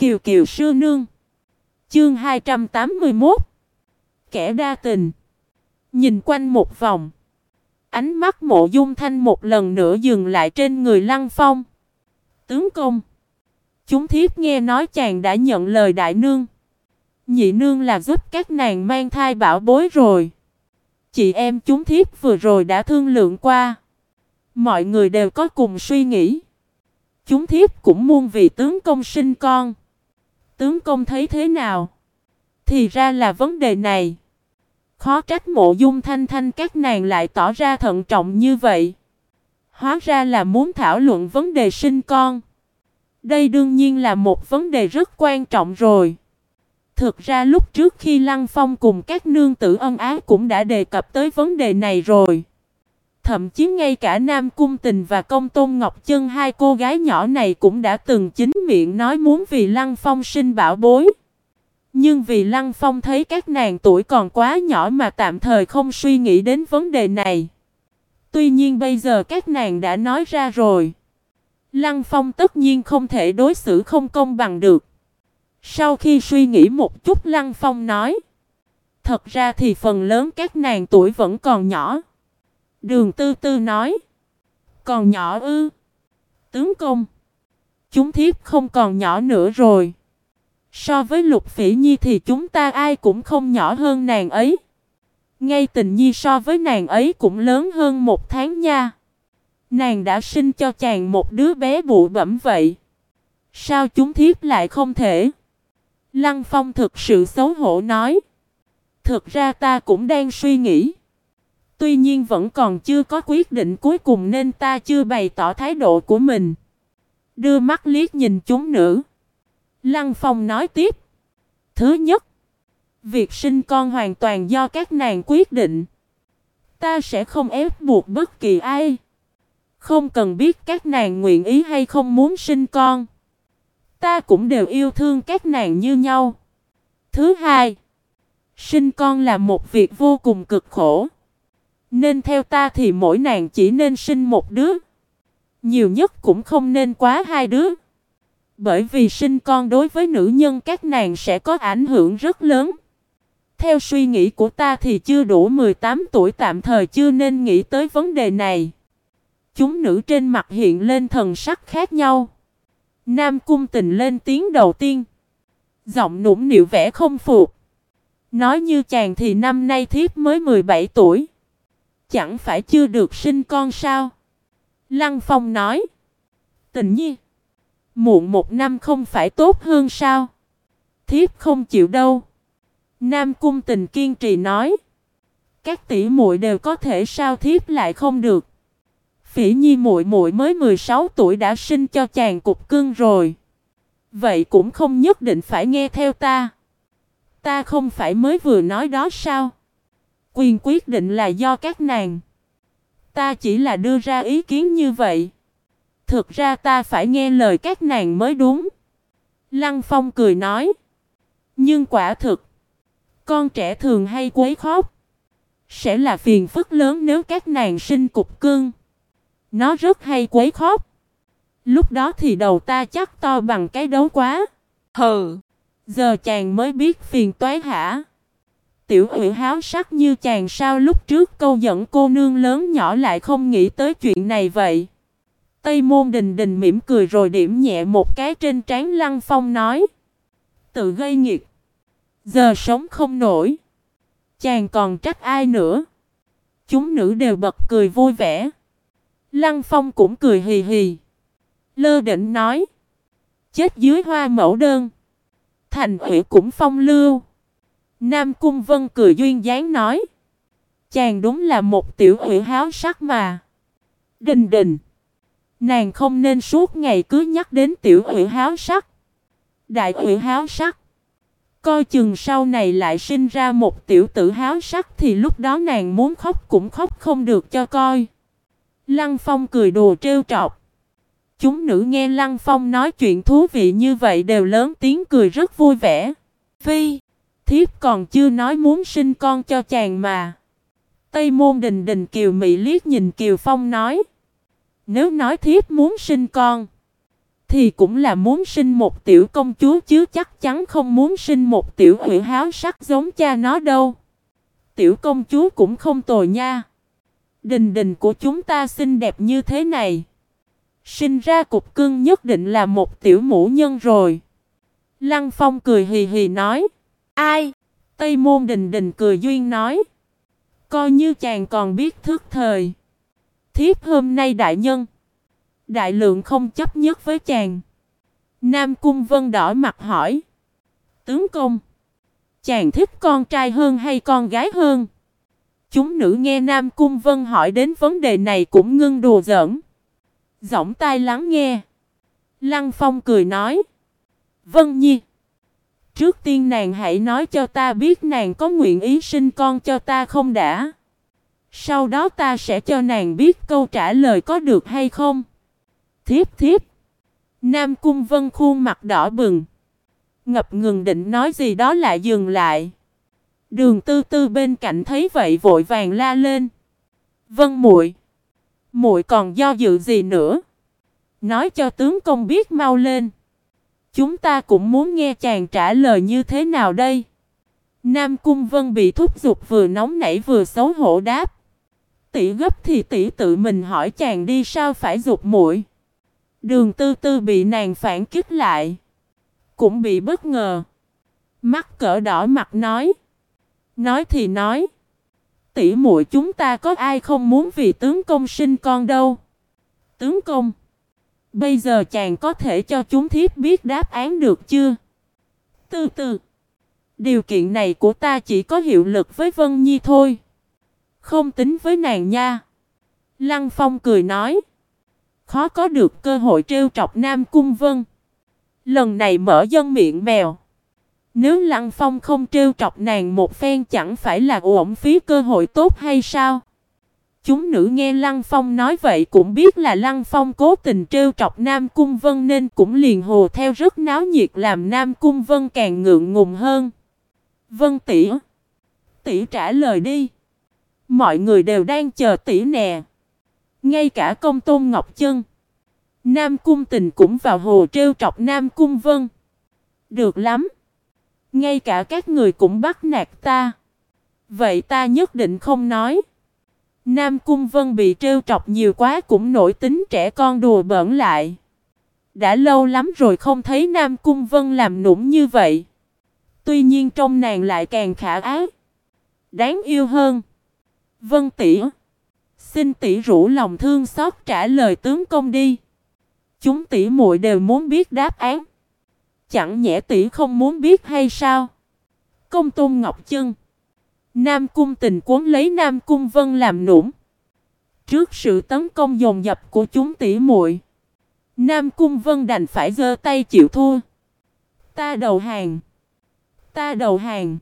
Kiều Kiều sư nương. Chương 281. Kẻ đa tình. Nhìn quanh một vòng, ánh mắt Mộ Dung Thanh một lần nữa dừng lại trên người Lăng Phong. Tướng công, chúng thiếp nghe nói chàng đã nhận lời đại nương. Nhị nương là giúp các nàng mang thai bảo bối rồi. Chị em chúng thiếp vừa rồi đã thương lượng qua. Mọi người đều có cùng suy nghĩ. Chúng thiếp cũng muốn vì tướng công sinh con. Tướng công thấy thế nào? Thì ra là vấn đề này. Khó trách Mộ Dung Thanh Thanh các nàng lại tỏ ra thận trọng như vậy. Hóa ra là muốn thảo luận vấn đề sinh con. Đây đương nhiên là một vấn đề rất quan trọng rồi. Thực ra lúc trước khi Lăng Phong cùng các nương tử ân ái cũng đã đề cập tới vấn đề này rồi. Thậm chí ngay cả Nam Cung Tình và Công Tôn Ngọc Chân, hai cô gái nhỏ này cũng đã từng chính miệng nói muốn vì Lăng Phong sinh bảo bối. Nhưng vì Lăng Phong thấy các nàng tuổi còn quá nhỏ mà tạm thời không suy nghĩ đến vấn đề này. Tuy nhiên bây giờ các nàng đã nói ra rồi. Lăng Phong tất nhiên không thể đối xử không công bằng được. Sau khi suy nghĩ một chút, Lăng Phong nói: thật ra thì phần lớn các nàng tuổi vẫn còn nhỏ. Đường Tư Tư nói: còn nhỏ ư? Tướng công, chúng thiếp không còn nhỏ nữa rồi. So với Lục Phỉ Nhi thì chúng ta ai cũng không nhỏ hơn nàng ấy. Ngay Tình Nhi so với nàng ấy cũng lớn hơn 1 tháng nha. Nàng đã sinh cho chàng một đứa bé bụ bẫm vậy. Sao chúng thiếp lại không thể? Lăng Phong thực sự xấu hổ nói: thực ra ta cũng đang suy nghĩ. Tuy nhiên vẫn còn chưa có quyết định cuối cùng nên ta chưa bày tỏ thái độ của mình. Đưa mắt liếc nhìn chúng nữ, Lăng Phong nói tiếp: thứ nhất, việc sinh con hoàn toàn do các nàng quyết định. Ta sẽ không ép buộc bất kỳ ai. Không cần biết các nàng nguyện ý hay không muốn sinh con. Ta cũng đều yêu thương các nàng như nhau. Thứ hai, sinh con là một việc vô cùng cực khổ. Nên theo ta thì mỗi nàng chỉ nên sinh một đứa. Nhiều nhất cũng không nên quá 2 đứa. Bởi vì sinh con đối với nữ nhân các nàng sẽ có ảnh hưởng rất lớn. Theo suy nghĩ của ta thì chưa đủ 18 tuổi tạm thời chưa nên nghĩ tới vấn đề này. Chúng nữ trên mặt hiện lên thần sắc khác nhau. Nam Cung Tình lên tiếng đầu tiên, giọng nũng nịu vẻ không phục. Nói như chàng thì năm nay thiếp mới 17 tuổi. Chẳng phải chưa được sinh con sao? Lăng Phong nói: Tình Nhi, muộn 1 năm không phải tốt hơn sao? Thiếp không chịu đâu. Nam Cung Tình kiên trì nói: các tỷ muội đều có thể, sao thiếp lại không được? Phỉ Nhi muội muội mới 16 tuổi đã sinh cho chàng cục cưng rồi. Vậy cũng không nhất định phải nghe theo ta. Ta không phải mới vừa nói đó sao? Quyền quyết định là do các nàng. Ta chỉ là đưa ra ý kiến như vậy. Thực ra ta phải nghe lời các nàng mới đúng. Lăng Phong cười nói: nhưng quả thực, con trẻ thường hay quấy khóc. Sẽ là phiền phức lớn nếu các nàng sinh cục cưng. Nó rất hay quấy khóc. Lúc đó thì đầu ta chắc to bằng cái đấu quá. Hừ, giờ chàng mới biết phiền toái hả? Tiểu Ủy háo sắc như chàng sao lúc trước câu dẫn cô nương lớn nhỏ lại không nghĩ tới chuyện này vậy? Tây Môn Đình Đình mỉm cười rồi điểm nhẹ một cái trên trán Lăng Phong nói: tự gây nghiệt. Giờ sống không nổi. Chàng còn trách ai nữa? Chúng nữ đều bật cười vui vẻ. Lăng Phong cũng cười hì hì. Lơ đễnh nói: chết dưới hoa mẫu đơn, thành ủy cũng phong lưu. Nam Cung Vân cười duyên dáng nói: chàng đúng là một tiểu ủy háo sắc mà. Đình Đình, nàng không nên suốt ngày cứ nhắc đến tiểu ủy háo sắc, đại ủy háo sắc. Coi chừng sau này lại sinh ra một tiểu tử háo sắc thì lúc đó nàng muốn khóc cũng khóc không được cho coi. Lăng Phong cười đùa trêu trọc. Chúng nữ nghe Lăng Phong nói chuyện thú vị như vậy đều lớn tiếng cười rất vui vẻ. Phi, thiếp còn chưa nói muốn sinh con cho chàng mà. Tây Môn Đình Đình kiều mị liếc nhìn Kiều Phong nói: nếu nói thiếp muốn sinh con thì cũng là muốn sinh một tiểu công chúa chứ chắc chắn không muốn sinh một tiểu ủy háo sắc giống cha nó đâu. Tiểu công chúa cũng không tồi nha. Đình đình của chúng ta xinh đẹp như thế này, sinh ra cục cưng nhất định là một tiểu mũ nhân rồi. Lăng Phong cười hì hì nói. Ai? Tây Môn Đình Đình cười duyên nói. Coi như chàng còn biết thức thời. Thiếp hôm nay đại nhân, đại lượng không chấp nhất với chàng. Nam Cung Vân đỏ mặt hỏi. Tướng công, chàng thích con trai hơn hay con gái hơn? Chúng nữ nghe Nam Cung Vân hỏi đến vấn đề này cũng ngưng đùa giỡn, giọng tai lắng nghe. Lăng Phong cười nói. Vân Nhi, trước tiên nàng hãy nói cho ta biết nàng có nguyện ý sinh con cho ta không đã. Sau đó ta sẽ cho nàng biết câu trả lời có được hay không. Thiếp thiếp. Nam Cung Vân khuôn mặt đỏ bừng, ngập ngừng định nói gì đó lại dừng lại. Đường Tư Tư bên cạnh thấy vậy vội vàng la lên. Vân muội, muội còn do dự gì nữa? Nói cho tướng công biết mau lên. Chúng ta cũng muốn nghe chàng trả lời như thế nào đây. Nam Cung Vân bị thúc giục vừa nóng nảy vừa xấu hổ đáp. Tỷ gấp thì tỷ tự mình hỏi chàng đi, sao phải giục muội? Đường Tư Tư bị nàng phản kích lại, cũng bị bất ngờ, mắt cỡ đỏ mặt nói. Nói thì nói, tỷ muội chúng ta có ai không muốn vì tướng công sinh con đâu. Tướng công, bây giờ chàng có thể cho chúng thiếp biết đáp án được chưa? Tư Tư, điều kiện này của ta chỉ có hiệu lực với Vân Nhi thôi, không tính với nàng nha. Lăng Phong cười nói. Khó có được cơ hội trêu trọc Nam Cung Vân, lần này mở dân miệng mèo. Nếu Lăng Phong không trêu trọc nàng một phen chẳng phải là uổng phí cơ hội tốt hay sao? Chúng nữ nghe Lăng Phong nói vậy cũng biết là Lăng Phong cố tình trêu trọc Nam Cung Vân nên cũng liền hùa theo rất náo nhiệt, làm Nam Cung Vân càng ngượng ngùng hơn. Vân tỷ, tỷ trả lời đi. Mọi người đều đang chờ tỷ nè. Ngay cả Công Tôn Ngọc Chân, Nam Cung Tình cũng vào hồ trêu trọc Nam Cung Vân. Được lắm, ngay cả các người cũng bắt nạt ta, vậy ta nhất định không nói. Nam Cung Vân bị trêu trọc nhiều quá cũng nổi tính trẻ con đùa bỡn lại. Đã lâu lắm rồi không thấy Nam Cung Vân làm nũng như vậy. Tuy nhiên trong nàng lại càng khả ái, đáng yêu hơn. Vân tỷ, xin tỷ rủ lòng thương xót trả lời tướng công đi. Chúng tỷ muội đều muốn biết đáp án. Chẳng nhẽ tỷ không muốn biết hay sao? Công Tôn Ngọc Chân, Nam Cung Tình cuốn lấy Nam Cung Vân làm nũng. Trước sự tấn công dồn dập của chúng tỷ muội, Nam Cung Vân đành phải giơ tay chịu thua. Ta đầu hàng. Ta đầu hàng.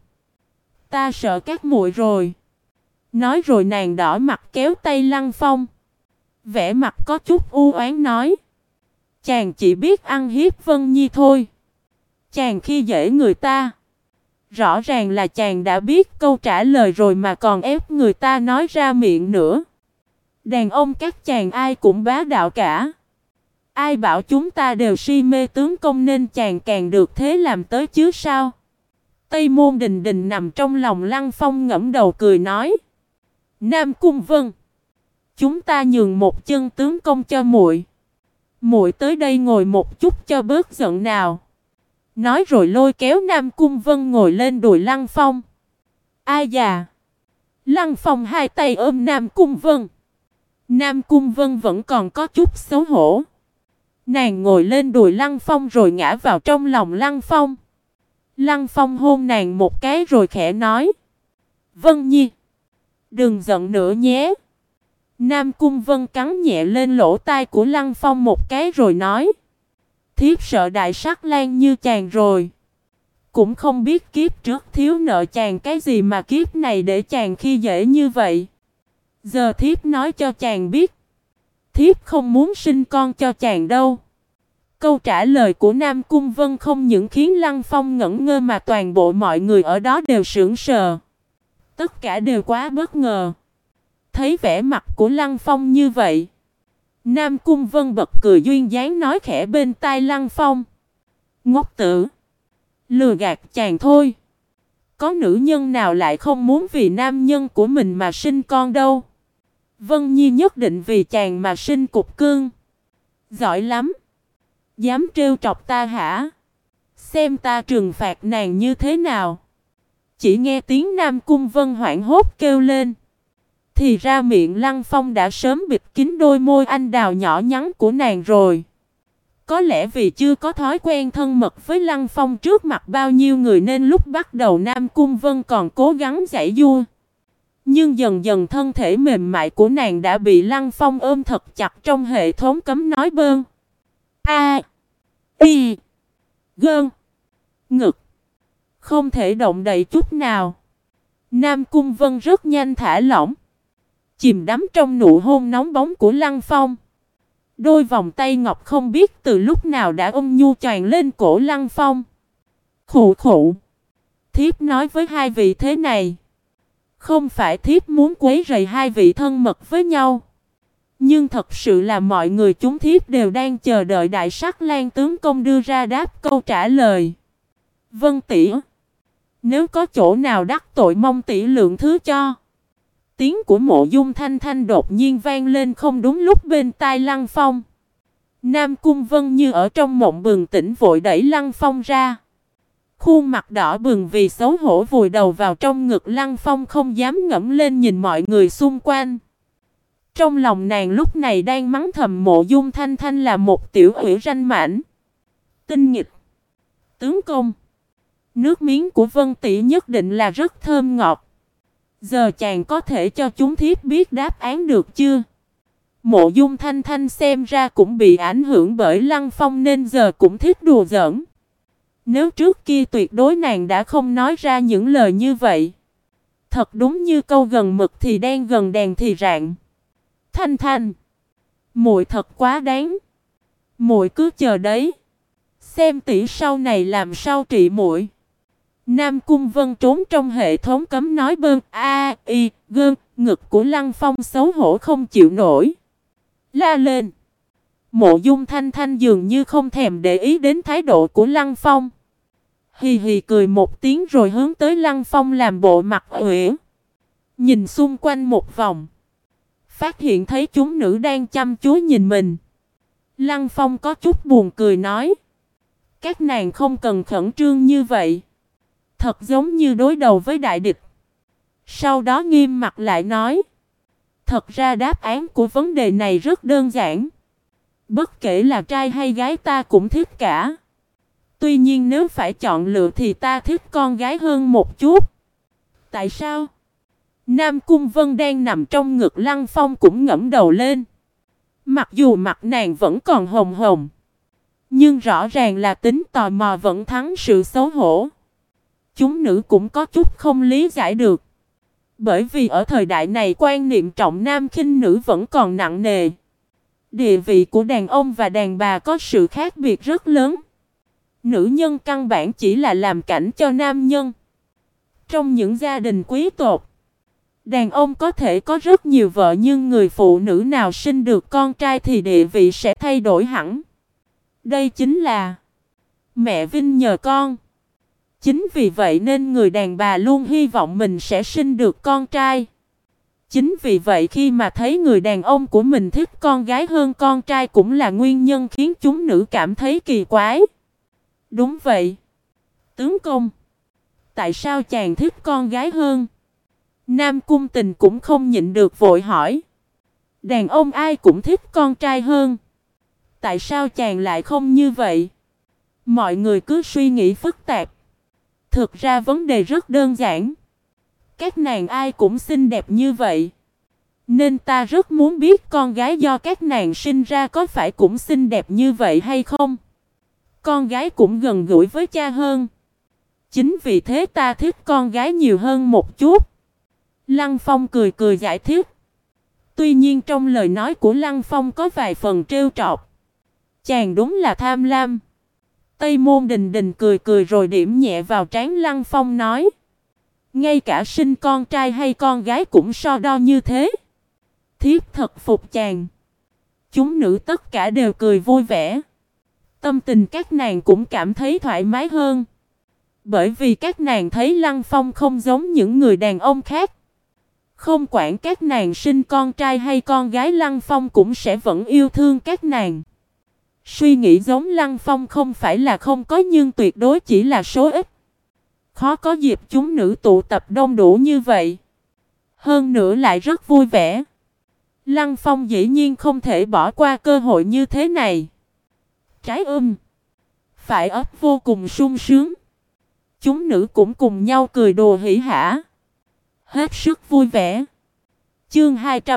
Ta sợ các muội rồi. Nói rồi nàng đỏ mặt kéo tay Lăng Phong, vẻ mặt có chút u oán nói. Chàng chỉ biết ăn hiếp Vân Nhi thôi. Chàng khi dễ người ta. Rõ ràng là chàng đã biết câu trả lời rồi mà còn ép người ta nói ra miệng nữa. Đàn ông các chàng ai cũng bá đạo cả. Ai bảo chúng ta đều si mê tướng công nên chàng càng được thế làm tới chứ sao? Tây Môn Đình Đình nằm trong lòng Lăng Phong ngẫm đầu cười nói. Nam Cung Vân, chúng ta nhường một chân tướng công cho muội. Muội tới đây ngồi một chút cho bớt giận nào. Nói rồi lôi kéo Nam Cung Vân ngồi lên đùi Lăng Phong. Ai già? Lăng Phong hai tay ôm Nam Cung Vân. Nam Cung Vân vẫn còn có chút xấu hổ. Nàng ngồi lên đùi Lăng Phong rồi ngã vào trong lòng Lăng Phong. Lăng Phong hôn nàng một cái rồi khẽ nói. Vân Nhi, đừng giận nữa nhé. Nam Cung Vân cắn nhẹ lên lỗ tai của Lăng Phong một cái rồi nói. Thiếp sợ đại sắc lang như chàng rồi. Cũng không biết kiếp trước thiếu nợ chàng cái gì mà kiếp này để chàng khi dễ như vậy. Giờ thiếp nói cho chàng biết. Thiếp không muốn sinh con cho chàng đâu. Câu trả lời của Nam Cung Vân không những khiến Lăng Phong ngẩn ngơ mà toàn bộ mọi người ở đó đều sững sờ. Tất cả đều quá bất ngờ. Thấy vẻ mặt của Lăng Phong như vậy, Nam Cung Vân bật cười duyên dáng nói khẽ bên tai Lăng Phong. Ngốc tử, lừa gạt chàng thôi. Có nữ nhân nào lại không muốn vì nam nhân của mình mà sinh con đâu. Vân Nhi nhất định vì chàng mà sinh cục cưng. Giỏi lắm. Dám trêu chọc ta hả? Xem ta trừng phạt nàng như thế nào. Chỉ nghe tiếng Nam Cung Vân hoảng hốt kêu lên. Thì ra miệng Lăng Phong đã sớm bịt kín đôi môi anh đào nhỏ nhắn của nàng rồi. Có lẽ vì chưa có thói quen thân mật với Lăng Phong trước mặt bao nhiêu người nên lúc bắt đầu Nam Cung Vân còn cố gắng giãy giụa. Nhưng dần dần thân thể mềm mại của nàng đã bị Lăng Phong ôm thật chặt trong hệ thống cấm nói bơn. A, I, Gơn, Ngực. Không thể động đậy chút nào. Nam Cung Vân rất nhanh thả lỏng. Chìm đắm trong nụ hôn nóng bóng của Lăng Phong. Đôi vòng tay ngọc không biết từ lúc nào đã ôm nhu choàng lên cổ Lăng Phong. Khụ khụ. Thiếp nói với hai vị thế này. Không phải thiếp muốn quấy rầy hai vị thân mật với nhau. Nhưng thật sự là mọi người chúng thiếp đều đang chờ đợi Đại Sắc Lang tướng công đưa ra đáp câu trả lời. Vân tỷ, nếu có chỗ nào đắc tội mong tỷ lượng thứ cho. Tiếng của Mộ Dung Thanh Thanh đột nhiên vang lên không đúng lúc bên tai Lăng Phong. Nam Cung Vân như ở trong mộng bừng tỉnh vội đẩy Lăng Phong ra. Khuôn mặt đỏ bừng vì xấu hổ vùi đầu vào trong ngực Lăng Phong không dám ngẩng lên nhìn mọi người xung quanh. Trong lòng nàng lúc này đang mắng thầm Mộ Dung Thanh Thanh là một tiểu ủy ranh mãnh. Tinh nghịch. Tướng công. Nước miếng của Vân tỷ nhất định là rất thơm ngọt. Giờ chàng có thể cho chúng thiếp biết đáp án được chưa? Mộ Dung Thanh Thanh xem ra cũng bị ảnh hưởng bởi Lăng Phong nên giờ cũng thích đùa giỡn. Nếu trước kia tuyệt đối nàng đã không nói ra những lời như vậy. Thật đúng như câu gần mực thì đen gần đèn thì rạng. Thanh Thanh, muội thật quá đáng. Muội cứ chờ đấy. Xem tỷ sau này làm sao trị muội. Nam Cung Vân trốn trong hệ thống cấm nói bơn A, I, Gơn, ngực của Lăng Phong xấu hổ không chịu nổi. La lên. Mộ Dung Thanh Thanh dường như không thèm để ý đến thái độ của Lăng Phong. Hì hì cười một tiếng rồi hướng tới Lăng Phong làm bộ mặt uyển. Nhìn xung quanh một vòng. Phát hiện thấy chúng nữ đang chăm chú nhìn mình. Lăng Phong có chút buồn cười nói. Các nàng không cần khẩn trương như vậy. Thật giống như đối đầu với đại địch. Sau đó nghiêm mặt lại nói. Thật ra đáp án của vấn đề này rất đơn giản. Bất kể là trai hay gái ta cũng thích cả. Tuy nhiên nếu phải chọn lựa thì ta thích con gái hơn một chút. Tại sao? Nam Cung Vân đang nằm trong ngực Lăng Phong cũng ngẩng đầu lên. Mặc dù mặt nàng vẫn còn hồng hồng. Nhưng rõ ràng là tính tò mò vẫn thắng sự xấu hổ. Chúng nữ cũng có chút không lý giải được. Bởi vì ở thời đại này quan niệm trọng nam khinh nữ vẫn còn nặng nề. Địa vị của đàn ông và đàn bà có sự khác biệt rất lớn. Nữ nhân căn bản chỉ là làm cảnh cho nam nhân. Trong những gia đình quý tộc, đàn ông có thể có rất nhiều vợ nhưng người phụ nữ nào sinh được con trai thì địa vị sẽ thay đổi hẳn. Đây chính là mẹ vinh nhờ con. Chính vì vậy nên người đàn bà luôn hy vọng mình sẽ sinh được con trai. Chính vì vậy khi mà thấy người đàn ông của mình thích con gái hơn con trai cũng là nguyên nhân khiến chúng nữ cảm thấy kỳ quái. Đúng vậy. Tướng công, tại sao chàng thích con gái hơn? Nam Cung Tình cũng không nhịn được vội hỏi. Đàn ông ai cũng thích con trai hơn. Tại sao chàng lại không như vậy? Mọi người cứ suy nghĩ phức tạp. Thực ra vấn đề rất đơn giản. Các nàng ai cũng xinh đẹp như vậy. Nên ta rất muốn biết con gái do các nàng sinh ra có phải cũng xinh đẹp như vậy hay không? Con gái cũng gần gũi với cha hơn. Chính vì thế ta thích con gái nhiều hơn một chút. Lăng Phong cười cười giải thích. Tuy nhiên trong lời nói của Lăng Phong có vài phần trêu chọc. Chàng đúng là tham lam. Tây Môn Đình Đình cười cười rồi điểm nhẹ vào trán Lăng Phong nói. Ngay cả sinh con trai hay con gái cũng so đo như thế. Thiếp thật phục chàng. Chúng nữ tất cả đều cười vui vẻ. Tâm tình các nàng cũng cảm thấy thoải mái hơn. Bởi vì các nàng thấy Lăng Phong không giống những người đàn ông khác. Không quản các nàng sinh con trai hay con gái, Lăng Phong cũng sẽ vẫn yêu thương các nàng. Suy nghĩ giống Lăng Phong không phải là không có, nhưng tuyệt đối chỉ là số ít. Khó có dịp chúng nữ tụ tập đông đủ như vậy. Hơn nữa lại rất vui vẻ. Lăng Phong dĩ nhiên không thể bỏ qua cơ hội như thế này. Trái phải ấp vô cùng sung sướng. Chúng nữ cũng cùng nhau cười đùa hỉ hả. Hết sức vui vẻ. Chương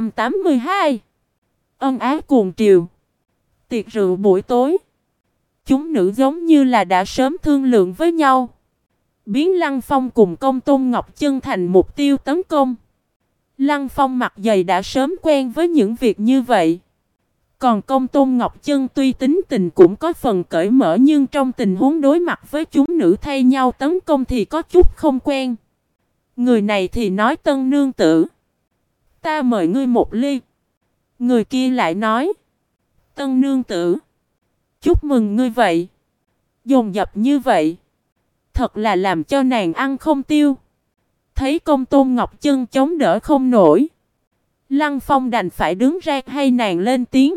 282. Ân ái cuồng triều. Tiệc rượu buổi tối. Chúng nữ giống như là đã sớm thương lượng với nhau. Biến Lăng Phong cùng Công Tôn Ngọc Chân thành mục tiêu tấn công. Lăng Phong mặt dày đã sớm quen với những việc như vậy. Còn Công Tôn Ngọc Chân tuy tính tình cũng có phần cởi mở, nhưng trong tình huống đối mặt với chúng nữ thay nhau tấn công thì có chút không quen. Người này thì nói: Tân nương tử, ta mời ngươi một ly. Người kia lại nói: Tân nương tử, chúc mừng ngươi vậy. Dồn dập như vậy, thật là làm cho nàng ăn không tiêu. Thấy Công Tôn Ngọc Chân chống đỡ không nổi, Lăng Phong đành phải đứng ra hay nàng lên tiếng.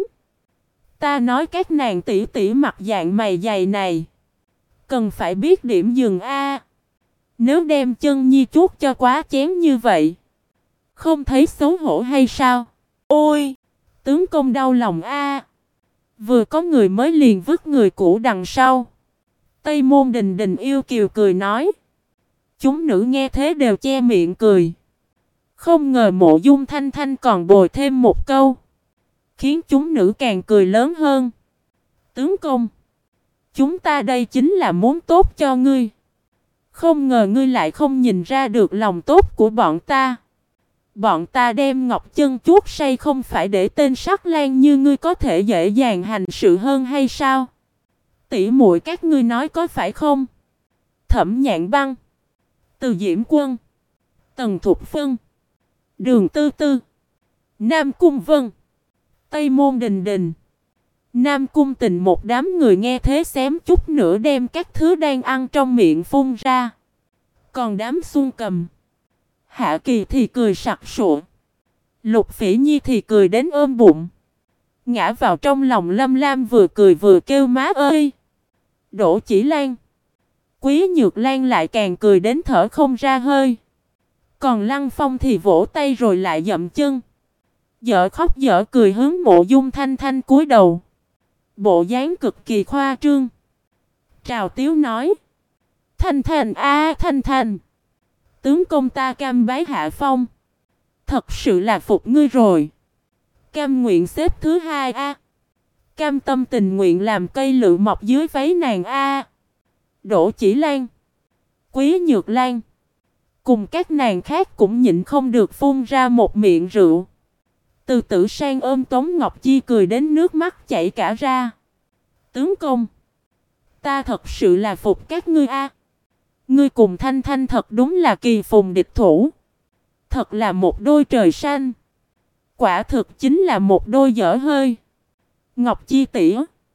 Ta nói các nàng tỷ tỷ mặt dạng mày dày này, cần phải biết điểm dừng a. Nếu đem chân nhi chuốt cho quá chén như vậy, không thấy xấu hổ hay sao? Ôi, tướng công đau lòng a. Vừa có người mới liền vứt người cũ đằng sau. Tây Môn Đình Đình yêu kiều cười nói. Chúng nữ nghe thế đều che miệng cười. Không ngờ Mộ Dung Thanh Thanh còn bồi thêm một câu, khiến chúng nữ càng cười lớn hơn. Tướng công, chúng ta đây chính là muốn tốt cho ngươi. Không ngờ ngươi lại không nhìn ra được lòng tốt của bọn ta. Bọn ta đem Ngọc Chân chuốt say không phải để tên sắc lang như ngươi có thể dễ dàng hành sự hơn hay sao? Tỷ muội các ngươi nói có phải không? Thẩm Nhạn Băng, Từ Diễm Quân, Tần Thục Phân, Đường Tư Tư, Nam Cung Vân, Tây Môn Đình Đình, Nam Cung Tình, một đám người nghe thế xém chút nữa đem các thứ đang ăn trong miệng phun ra. Còn đám Xuân Cầm, Hạ Kỳ thì cười sặc sụa. Lục Phỉ Nhi thì cười đến ôm bụng, ngã vào trong lòng Lâm Lam, vừa cười vừa kêu má ơi. Đỗ Chỉ Lan, Quý Nhược Lan lại càng cười đến thở không ra hơi. Còn Lăng Phong thì vỗ tay rồi lại dậm chân, dở khóc dở cười hướng Mộ Dung Thanh Thanh cúi đầu, bộ dáng cực kỳ khoa trương. Trào tiếu nói: Thanh Thanh a, Thanh Thanh, tướng công ta cam bái hạ phong, thật sự là phục ngươi rồi. Cam nguyện xếp thứ hai a. Cam tâm tình nguyện làm cây lự mọc dưới váy nàng a. Đỗ Chỉ Lan, Quý Nhược Lan cùng các nàng khác cũng nhịn không được phun ra một miệng rượu. Từ Tử Sang ôm Tống Ngọc Chi cười đến nước mắt chảy cả ra. Tướng công, ta thật sự là phục các ngươi a. Ngươi cùng Thanh Thanh thật đúng là kỳ phùng địch thủ. Thật là một đôi trời xanh. Quả thực chính là một đôi dở hơi. Ngọc Chi tỷ,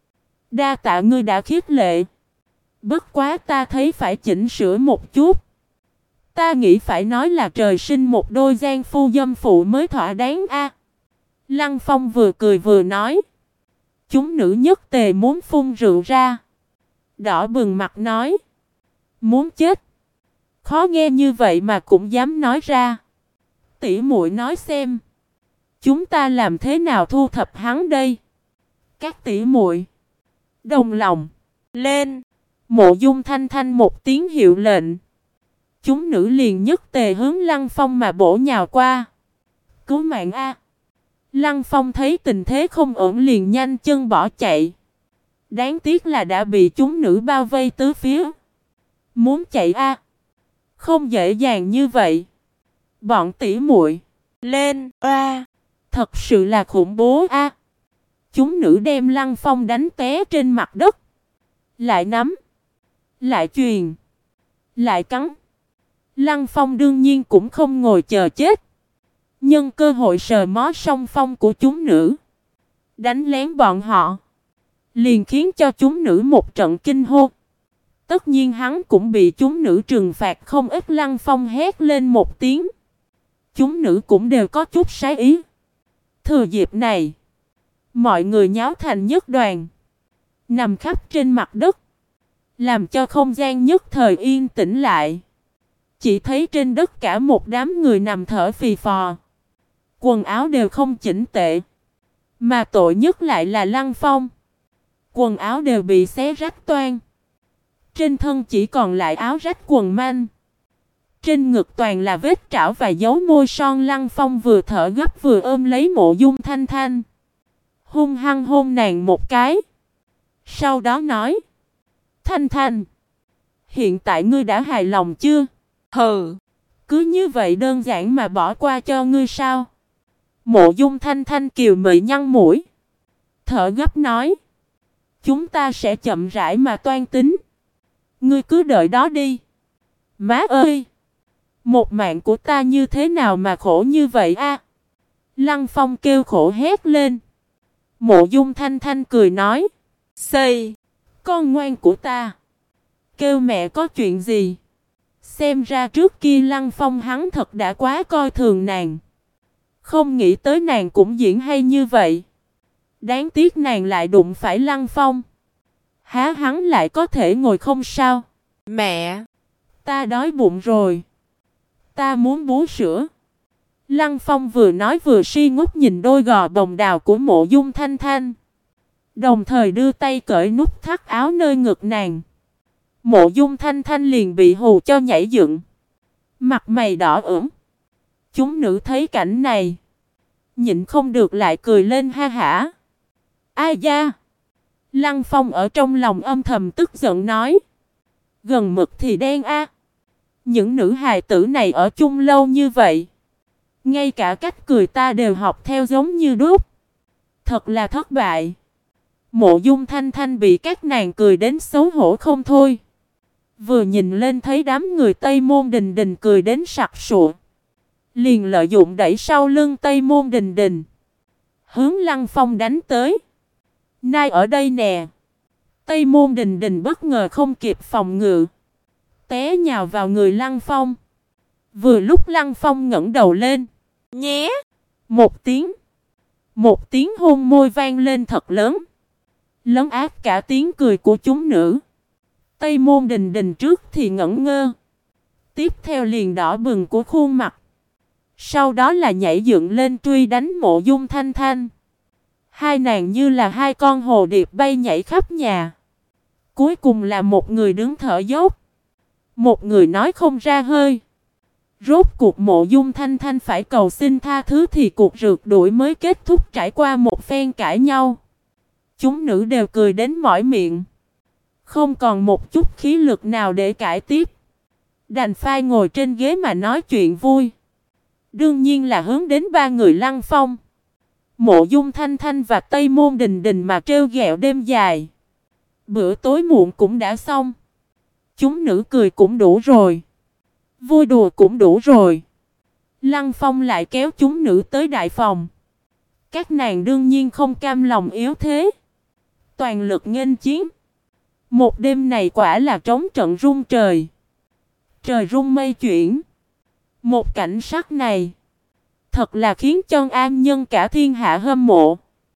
đa tạ ngươi đã khích lệ. Bất quá ta thấy phải chỉnh sửa một chút. Ta nghĩ phải nói là trời sinh một đôi gian phu dâm phụ mới thỏa đáng a. Lăng Phong vừa cười vừa nói. Chúng nữ nhất tề muốn phun rượu ra. Đỏ bừng mặt nói: Muốn chết. Khó nghe như vậy mà cũng dám nói ra. Tỷ muội nói xem, chúng ta làm thế nào thu thập hắn đây? Các tỷ muội đồng lòng lên. Mộ Dung Thanh Thanh một tiếng hiệu lệnh, chúng nữ liền nhất tề hướng Lăng Phong mà bổ nhào qua. Cứu mạng a! Lăng Phong thấy tình thế không ổn liền nhanh chân bỏ chạy. Đáng tiếc là đã bị chúng nữ bao vây tứ phía. Muốn chạy a, không dễ dàng như vậy. Bọn tỷ muội lên a, thật sự là khủng bố a. Chúng nữ đem Lăng Phong đánh té trên mặt đất, lại nắm, lại chuyền, lại cắn. Lăng Phong đương nhiên cũng không ngồi chờ chết, nhân cơ hội sờ mó song phong của chúng nữ. đánh lén bọn họ, liền khiến cho chúng nữ một trận kinh hô. Tất nhiên hắn cũng bị chúng nữ trừng phạt không ít. Lăng Phong hét lên một tiếng. Chúng nữ cũng đều có chút sái ý. Thừa dịp này, mọi người nháo thành nhất đoàn, nằm khắp trên mặt đất, làm cho không gian nhất thời yên tĩnh lại. Chỉ thấy trên đất cả một đám người nằm thở phì phò, quần áo đều không chỉnh tề. Mà tội nhất lại là Lăng Phong. Quần áo đều bị xé rách toang. Trên thân chỉ còn lại áo rách quần manh. Trên ngực toàn là vết trảo và dấu môi son. Lăng Phong vừa thở gấp vừa ôm lấy Mộ Dung Thanh Thanh, hung hăng hôn nàng một cái. Sau đó nói: Thanh Thanh, hiện tại ngươi đã hài lòng chưa? Hừ, cứ như vậy đơn giản mà bỏ qua cho ngươi sao? Mộ Dung Thanh Thanh kiều mị nhăn mũi, thở gấp nói: Chúng ta sẽ chậm rãi mà toan tính. Ngươi cứ đợi đó đi. Má ơi! Một mạng của ta như thế nào mà khổ như vậy a? Lăng Phong kêu khổ hét lên. Mộ Dung Thanh Thanh cười nói: Xây! Con ngoan của ta! Kêu mẹ có chuyện gì? Xem ra trước kia Lăng Phong hắn thật đã quá coi thường nàng. Không nghĩ tới nàng cũng diễn hay như vậy. Đáng tiếc nàng lại đụng phải Lăng Phong. Há hắn lại có thể ngồi không sao? Mẹ! Ta đói bụng rồi. Ta muốn bú sữa. Lăng Phong vừa nói vừa si ngốc nhìn đôi gò bồng đào của Mộ Dung Thanh Thanh, đồng thời đưa tay cởi nút thắt áo nơi ngực nàng. Mộ Dung Thanh Thanh liền bị hù cho nhảy dựng, mặt mày đỏ ửng. Chúng nữ thấy cảnh này, nhịn không được lại cười lên ha hả. Ai da! Lăng Phong ở trong lòng âm thầm tức giận nói: Gần mực thì đen a. Những nữ hài tử này ở chung lâu như vậy, ngay cả cách cười ta đều học theo giống như đúc. Thật là thất bại. Mộ Dung Thanh Thanh bị các nàng cười đến xấu hổ không thôi. Vừa nhìn lên thấy đám người Tây Môn Đình Đình cười đến sặc sụa, liền lợi dụng đẩy sau lưng Tây Môn Đình Đình, hướng Lăng Phong đánh tới. Nai ở đây nè! Tây Môn Đình Đình bất ngờ không kịp phòng ngự, té nhào vào người Lăng Phong. Vừa lúc Lăng Phong ngẩng đầu lên, nhé! Một tiếng hôn môi vang lên thật lớn, lấn át cả tiếng cười của chúng nữ. Tây Môn Đình Đình trước thì ngẩn ngơ, tiếp theo liền đỏ bừng của khuôn mặt. Sau đó là nhảy dựng lên truy đánh Mộ Dung Thanh Thanh. Hai nàng như là hai con hồ điệp bay nhảy khắp nhà. Cuối cùng là một người đứng thở dốc, một người nói không ra hơi. Rốt cuộc Mộ Dung Thanh Thanh phải cầu xin tha thứ thì cuộc rượt đuổi mới kết thúc. Trải qua một phen cãi nhau, chúng nữ đều cười đến mỏi miệng, không còn một chút khí lực nào để cãi tiếp. Đành phải ngồi trên ghế mà nói chuyện vui. Đương nhiên là hướng đến ba người Lăng Phong, Mộ Dung Thanh Thanh và Tây Môn Đình Đình mà trêu ghẹo đêm dài. Bữa tối muộn cũng đã xong. Chúng nữ cười cũng đủ rồi, vui đùa cũng đủ rồi. Lăng Phong lại kéo chúng nữ tới đại phòng. Các nàng đương nhiên không cam lòng yếu thế, toàn lực nghênh chiến. Một đêm này quả là trống trận rung trời, trời rung mây chuyển. Một cảnh sắc này thật là khiến cho an nhân cả thiên hạ hâm mộ.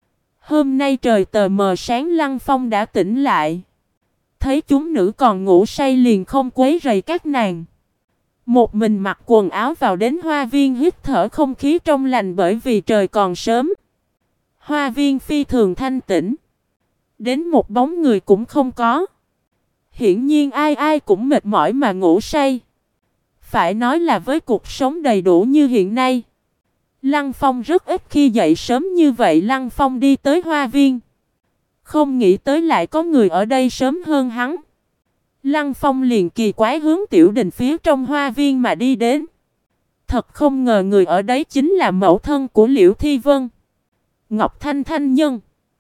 Hôm nay trời tờ mờ sáng, Lăng Phong đã tỉnh lại, thấy chúng nữ còn ngủ say liền không quấy rầy các nàng. Một mình mặc quần áo vào đến hoa viên hít thở không khí trong lành, bởi vì trời còn sớm. Hoa viên phi thường thanh tĩnh, đến một bóng người cũng không có. Hiển nhiên ai ai cũng mệt mỏi mà ngủ say. Phải nói là với cuộc sống đầy đủ như hiện nay, Lăng Phong rất ít khi dậy sớm như vậy. Lăng Phong đi tới hoa viên, không nghĩ tới lại có người ở đây sớm hơn hắn. Lăng Phong liền kỳ quái hướng tiểu đình phía trong hoa viên mà đi đến. Thật không ngờ người ở đấy chính là mẫu thân của Liễu Thi Vân, Ngọc Thanh Thanh Nhân.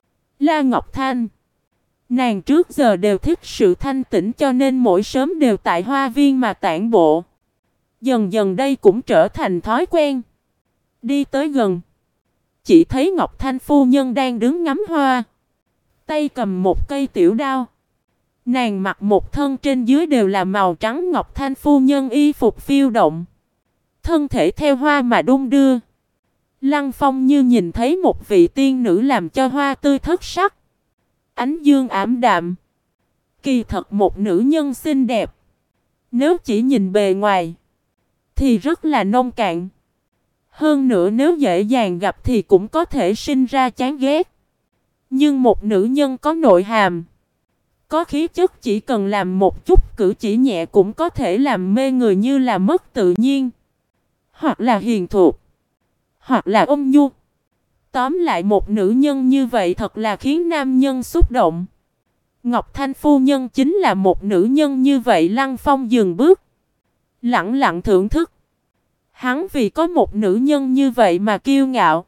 La Ngọc Thanh. Nàng trước giờ đều thích sự thanh tĩnh, cho nên mỗi sớm đều tại hoa viên mà tản bộ. Dần dần đây cũng trở thành thói quen. Đi tới gần, chỉ thấy Ngọc Thanh phu nhân đang đứng ngắm hoa, tay cầm một cây tiểu đao. Nàng mặc một thân trên dưới đều là màu trắng. Ngọc Thanh phu nhân y phục phiêu động, thân thể theo hoa mà đung đưa. Lăng Phong như nhìn thấy một vị tiên nữ làm cho hoa tươi thất sắc, ánh dương ảm đạm. Kỳ thật một nữ nhân xinh đẹp, nếu chỉ nhìn bề ngoài thì rất là nông cạn. Hơn nữa nếu dễ dàng gặp thì cũng có thể sinh ra chán ghét. Nhưng một nữ nhân có nội hàm, có khí chất, chỉ cần làm một chút cử chỉ nhẹ cũng có thể làm mê người, như là mất tự nhiên, hoặc là hiền thục, hoặc là ôn nhu. Tóm lại một nữ nhân như vậy thật là khiến nam nhân xúc động. Ngọc Thanh phu nhân chính là một nữ nhân như vậy. Lăng Phong dừng bước, lặng lặng thưởng thức. Hắn vì có một nữ nhân như vậy mà kiêu ngạo,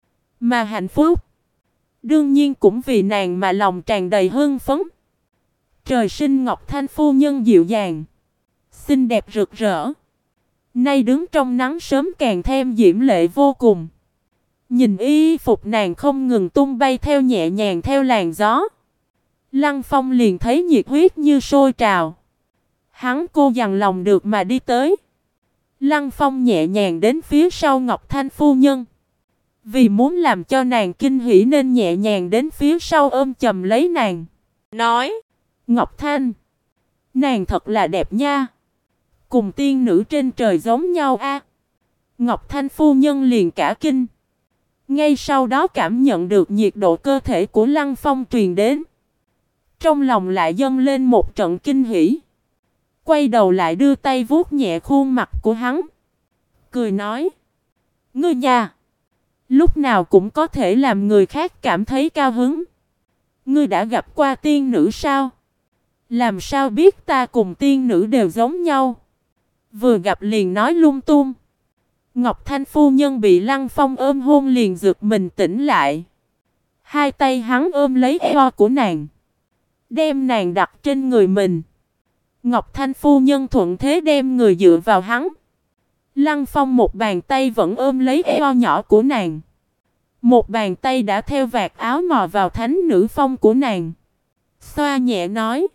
mà hạnh phúc. Đương nhiên cũng vì nàng mà lòng tràn đầy hưng phấn. Trời sinh Ngọc Thanh phu nhân dịu dàng, xinh đẹp rực rỡ, nay đứng trong nắng sớm càng thêm diễm lệ vô cùng. Nhìn y phục nàng không ngừng tung bay theo nhẹ nhàng theo làn gió, Lăng Phong liền thấy nhiệt huyết như sôi trào. Hắn cố dằn lòng được mà đi tới. Lăng Phong nhẹ nhàng đến phía sau Ngọc Thanh phu nhân, vì muốn làm cho nàng kinh hỉ nên nhẹ nhàng đến phía sau ôm chầm lấy nàng, nói: Ngọc Thanh, nàng thật là đẹp nha, cùng tiên nữ trên trời giống nhau a. Ngọc Thanh phu nhân liền cả kinh. Ngay sau đó cảm nhận được nhiệt độ cơ thể của Lăng Phong truyền đến, trong lòng lại dâng lên một trận kinh hỉ. Quay đầu lại đưa tay vuốt nhẹ khuôn mặt của hắn, cười nói: Ngươi nha, lúc nào cũng có thể làm người khác cảm thấy cao hứng. Ngươi đã gặp qua tiên nữ sao? Làm sao biết ta cùng tiên nữ đều giống nhau? Vừa gặp liền nói lung tung. Ngọc Thanh phu nhân bị Lăng Phong ôm hôn liền giật mình tỉnh lại. Hai tay hắn ôm lấy eo của nàng, đem nàng đặt trên người mình. Ngọc Thanh phu nhân thuận thế đem người dựa vào hắn. Lăng Phong một bàn tay vẫn ôm lấy eo nhỏ của nàng, một bàn tay đã theo vạt áo mò vào thánh nữ phong của nàng, xoa nhẹ nói: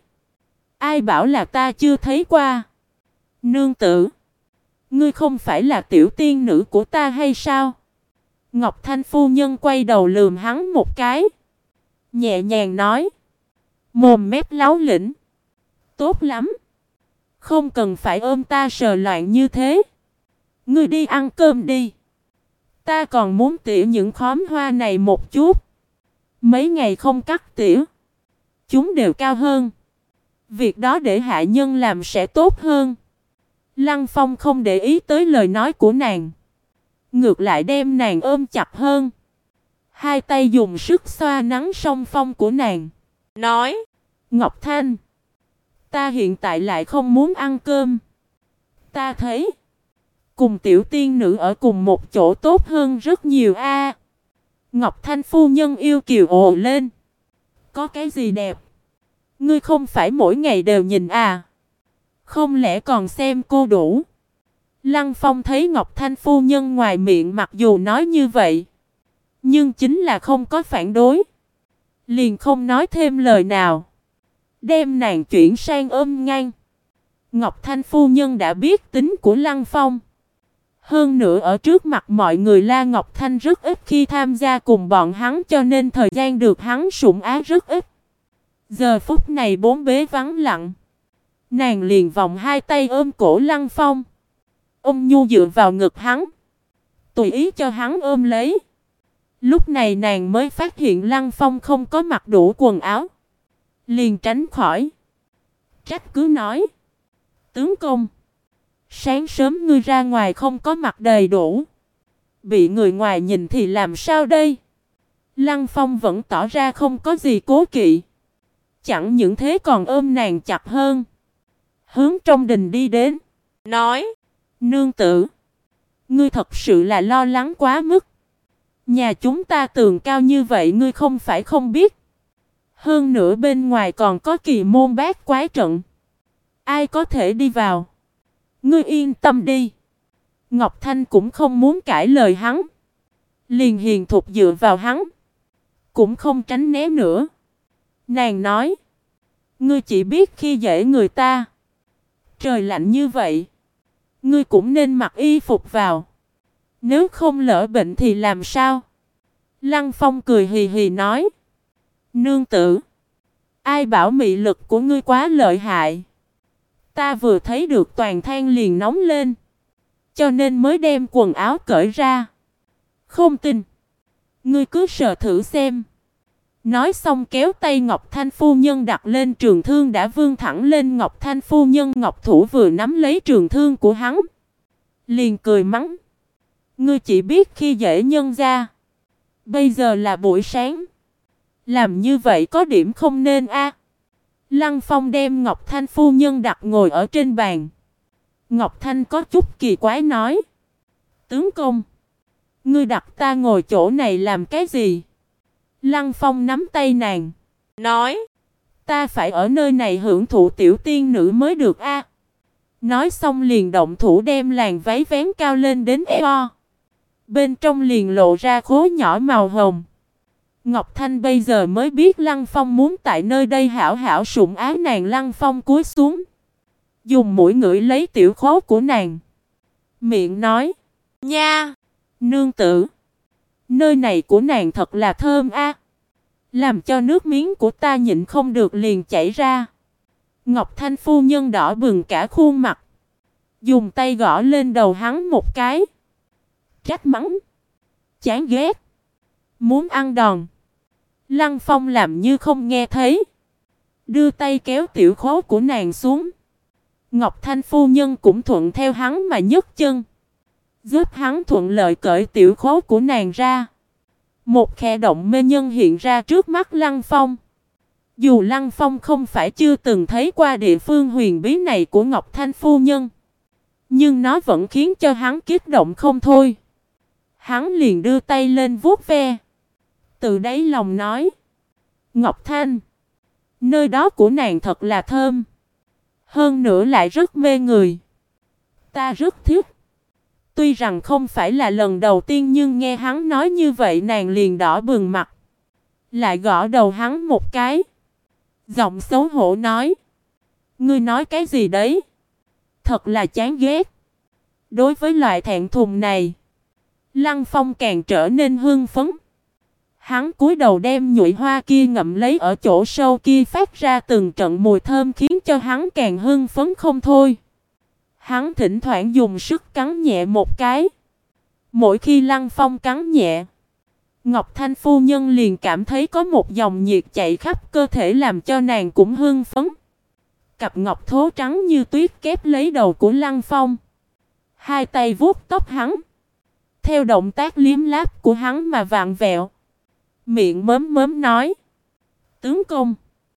Ai bảo là ta chưa thấy qua? Nương tử, ngươi không phải là tiểu tiên nữ của ta hay sao? Ngọc Thanh phu nhân quay đầu lườm hắn một cái, nhẹ nhàng nói: Mồm mép láo lĩnh, tốt lắm, không cần phải ôm ta sờ loạn như thế. Ngươi đi ăn cơm đi, ta còn muốn tỉa những khóm hoa này một chút. Mấy ngày không cắt tỉa, chúng đều cao hơn. Việc đó để hạ nhân làm sẽ tốt hơn. Lăng Phong không để ý tới lời nói của nàng, ngược lại đem nàng ôm chặt hơn. Hai tay dùng sức xoa nắng song phong của nàng, nói: Ngọc Thanh, ta hiện tại lại không muốn ăn cơm. Ta thấy cùng tiểu tiên nữ ở cùng một chỗ tốt hơn rất nhiều a. Ngọc Thanh phu nhân yêu kiều ồ lên: Có cái gì đẹp? Ngươi không phải mỗi ngày đều nhìn à? Không lẽ còn xem cô đủ? Lăng Phong thấy Ngọc Thanh phu nhân ngoài miệng mặc dù nói như vậy, nhưng chính là không có phản đối, liền không nói thêm lời nào, đem nàng chuyển sang ôm ngang. Ngọc Thanh phu nhân đã biết tính của Lăng Phong. Hơn nữa ở trước mặt mọi người La Ngọc Thanh rất ít khi tham gia cùng bọn hắn, cho nên thời gian được hắn sủng ái rất ít. Giờ phút này bốn bế vắng lặng, nàng liền vòng hai tay ôm cổ Lăng Phong, ôm nhu dựa vào ngực hắn, tùy ý cho hắn ôm lấy. Lúc này nàng mới phát hiện Lăng Phong không có mặc đủ quần áo, liền tránh khỏi, trách cứ nói: Tướng công, sáng sớm ngươi ra ngoài không có mặc đầy đủ, bị người ngoài nhìn thì làm sao đây? Lăng Phong vẫn tỏ ra không có gì cố kỵ, chẳng những thế còn ôm nàng chặt hơn, hướng trong đình đi đến, nói: Nương tử, ngươi thật sự là lo lắng quá mức. Nhà chúng ta tường cao như vậy ngươi không phải không biết. Hơn nữa bên ngoài còn có kỳ môn bát quái trận, ai có thể đi vào? Ngươi yên tâm đi. Ngọc Thanh cũng không muốn cãi lời hắn, liền hiền thục dựa vào hắn, cũng không tránh né nữa. Nàng nói, ngươi chỉ biết khi dễ người ta. Trời lạnh như vậy, ngươi cũng nên mặc y phục vào. Nếu không lỡ bệnh thì làm sao? Lăng Phong cười hì hì nói, nương tử, ai bảo mị lực của ngươi quá lợi hại. Ta vừa thấy được toàn thân liền nóng lên, cho nên mới đem quần áo cởi ra. Không tin, ngươi cứ sờ thử xem. Nói xong kéo tay Ngọc Thanh phu nhân đặt lên trường thương đã vươn thẳng lên Ngọc Thanh phu nhân. Ngọc thủ vừa nắm lấy trường thương của hắn, liền cười mắng, ngươi chỉ biết khi dễ nhân gia. Bây giờ là buổi sáng, làm như vậy có điểm không nên a. Lăng Phong đem Ngọc Thanh phu nhân đặt ngồi ở trên bàn. Ngọc Thanh có chút kỳ quái nói, tướng công, ngươi đặt ta ngồi chỗ này làm cái gì? Lăng Phong nắm tay nàng, nói, ta phải ở nơi này hưởng thụ tiểu tiên nữ mới được a. Nói xong liền động thủ đem làn váy vén cao lên đến eo. Bên trong liền lộ ra khối nhỏ màu hồng. Ngọc Thanh bây giờ mới biết Lăng Phong muốn tại nơi đây hảo hảo sủng ái nàng. Lăng Phong cúi xuống, dùng mũi ngửi lấy tiểu khố của nàng, miệng nói, nha, nương tử, nơi này của nàng thật là thơm a, làm cho nước miếng của ta nhịn không được liền chảy ra. Ngọc Thanh phu nhân đỏ bừng cả khuôn mặt, dùng tay gõ lên đầu hắn một cái, trách mắng, chán ghét, muốn ăn đòn. Lăng Phong làm như không nghe thấy, đưa tay kéo tiểu khố của nàng xuống. Ngọc Thanh phu nhân cũng thuận theo hắn mà nhấc chân, giúp hắn thuận lợi cởi tiểu khố của nàng ra. Một khe động mê nhân hiện ra trước mắt Lăng Phong. Dù Lăng Phong không phải chưa từng thấy qua địa phương huyền bí này của Ngọc Thanh phu nhân, nhưng nó vẫn khiến cho hắn kích động không thôi. Hắn liền đưa tay lên vuốt ve, từ đáy lòng nói, Ngọc Thanh, nơi đó của nàng thật là thơm, hơn nữa lại rất mê người. Ta rất thích. Tuy rằng không phải là lần đầu tiên, nhưng nghe hắn nói như vậy nàng liền đỏ bừng mặt, lại gõ đầu hắn một cái, giọng xấu hổ nói, ngươi nói cái gì đấy? Thật là chán ghét. Đối với loại thẹn thùng này, Lăng Phong càng trở nên hưng phấn. Hắn cúi đầu đem nhụy hoa kia ngậm lấy, ở chỗ sâu kia phát ra từng trận mùi thơm khiến cho hắn càng hưng phấn không thôi. Hắn thỉnh thoảng dùng sức cắn nhẹ một cái. Mỗi khi Lăng Phong cắn nhẹ, Ngọc Thanh phu nhân liền cảm thấy có một dòng nhiệt chạy khắp cơ thể làm cho nàng cũng hưng phấn. Cặp ngọc thố trắng như tuyết kép lấy đầu của Lăng Phong, hai tay vuốt tóc hắn, theo động tác liếm láp của hắn mà vặn vẹo. Miệng mớm mớm nói, tướng công,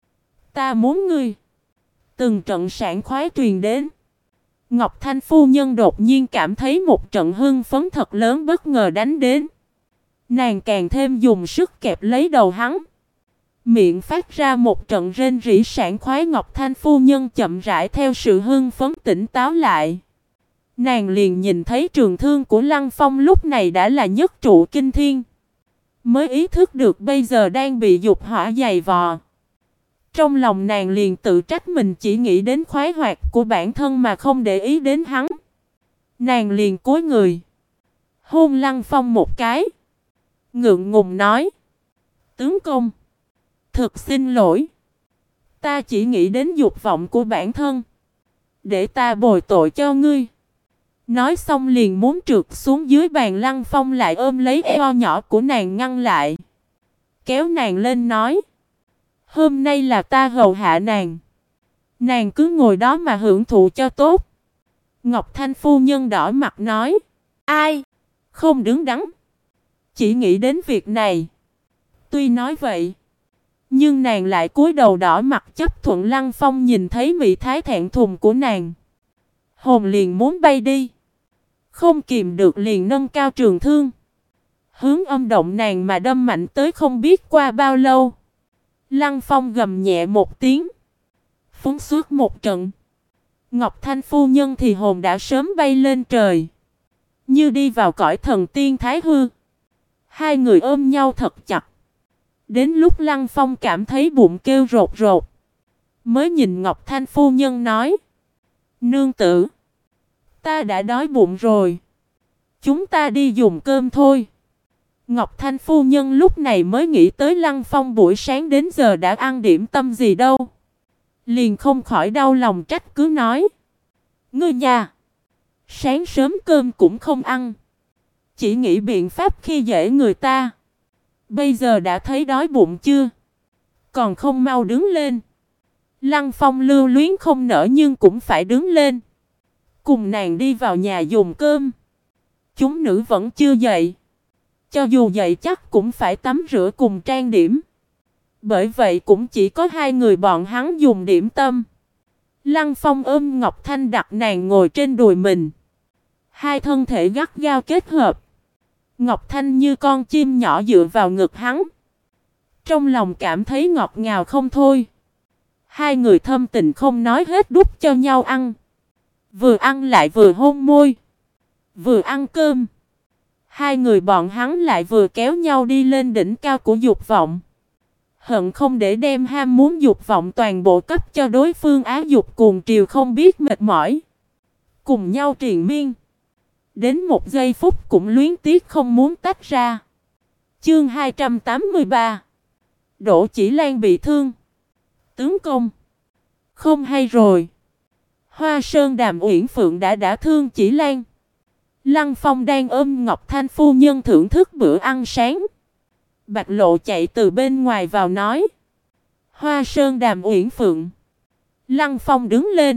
ta muốn ngươi. Từng trận sảng khoái truyền đến. Ngọc Thanh phu nhân đột nhiên cảm thấy một trận hưng phấn thật lớn bất ngờ đánh đến. Nàng càng thêm dùng sức kẹp lấy đầu hắn, miệng phát ra một trận rên rỉ sảng khoái. Ngọc Thanh phu nhân chậm rãi theo sự hưng phấn tỉnh táo lại. Nàng liền nhìn thấy trường thương của Lăng Phong lúc này đã là nhất trụ kinh thiên, mới ý thức được bây giờ đang bị dục hỏa dày vò. Trong lòng nàng liền tự trách mình chỉ nghĩ đến khoái hoạt của bản thân mà không để ý đến hắn. Nàng liền cúi người, hôn Lăng Phong một cái, ngượng ngùng nói, tướng công, thực xin lỗi, ta chỉ nghĩ đến dục vọng của bản thân, để ta bồi tội cho ngươi. Nói xong liền muốn trượt xuống dưới bàn. Lăng Phong lại ôm lấy eo nhỏ của nàng ngăn lại, kéo nàng lên nói, hôm nay là ta hầu hạ nàng, nàng cứ ngồi đó mà hưởng thụ cho tốt. Ngọc Thanh phu nhân đỏ mặt nói, ai, không đứng đắn, chỉ nghĩ đến việc này. Tuy nói vậy, nhưng nàng lại cúi đầu đỏ mặt chấp thuận. Lăng Phong nhìn thấy mị thái thẹn thùng của nàng, hồn liền muốn bay đi, không kìm được liền nâng cao trường thương, hướng âm động nàng mà đâm mạnh tới. Không biết qua bao lâu, Lăng Phong gầm nhẹ một tiếng, phóng xuất một trận. Ngọc Thanh phu nhân thì hồn đã sớm bay lên trời, như đi vào cõi thần tiên thái hư. Hai người ôm nhau thật chặt. Đến lúc Lăng Phong cảm thấy bụng kêu rột rột, mới nhìn Ngọc Thanh phu nhân nói: Nương tử, ta đã đói bụng rồi, chúng ta đi dùng cơm thôi. Ngọc Thanh phu nhân lúc này mới nghĩ tới Lăng Phong buổi sáng đến giờ đã ăn điểm tâm gì đâu. Liền không khỏi đau lòng trách cứ nói: Ngươi nhà, sáng sớm cơm cũng không ăn, chỉ nghĩ biện pháp khi dễ người ta. Bây giờ đã thấy đói bụng chưa? Còn không mau đứng lên. Lăng Phong lưu luyến không nỡ nhưng cũng phải đứng lên, cùng nàng đi vào nhà dùng cơm. Chúng nữ vẫn chưa dậy. Cho dù dậy chắc cũng phải tắm rửa cùng trang điểm. Bởi vậy cũng chỉ có hai người bọn hắn dùng điểm tâm. Lăng Phong ôm Ngọc Thanh đặt nàng ngồi trên đùi mình. Hai thân thể gắt gao kết hợp. Ngọc Thanh như con chim nhỏ dựa vào ngực hắn. Trong lòng cảm thấy ngọt ngào không thôi. Hai người thâm tình không nói hết đút cho nhau ăn. Vừa ăn lại vừa hôn môi. Vừa ăn cơm, hai người bọn hắn lại vừa kéo nhau đi lên đỉnh cao của dục vọng. Hận không để đem ham muốn dục vọng toàn bộ cấp cho đối phương, á dục cuồng triều không biết mệt mỏi. Cùng nhau triền miên. Đến một giây phút cũng luyến tiếc không muốn tách ra. Chương 283. Đỗ Chỉ Lan bị thương. Tướng công, không hay rồi. Hoa Sơn Đàm Uyển Phượng đã thương Chỉ Lan. Lăng Phong đang ôm Ngọc Thanh phu nhân thưởng thức bữa ăn sáng. Bạch Lộ chạy từ bên ngoài vào nói: Hoa Sơn Đàm Uyển Phượng. Lăng Phong đứng lên.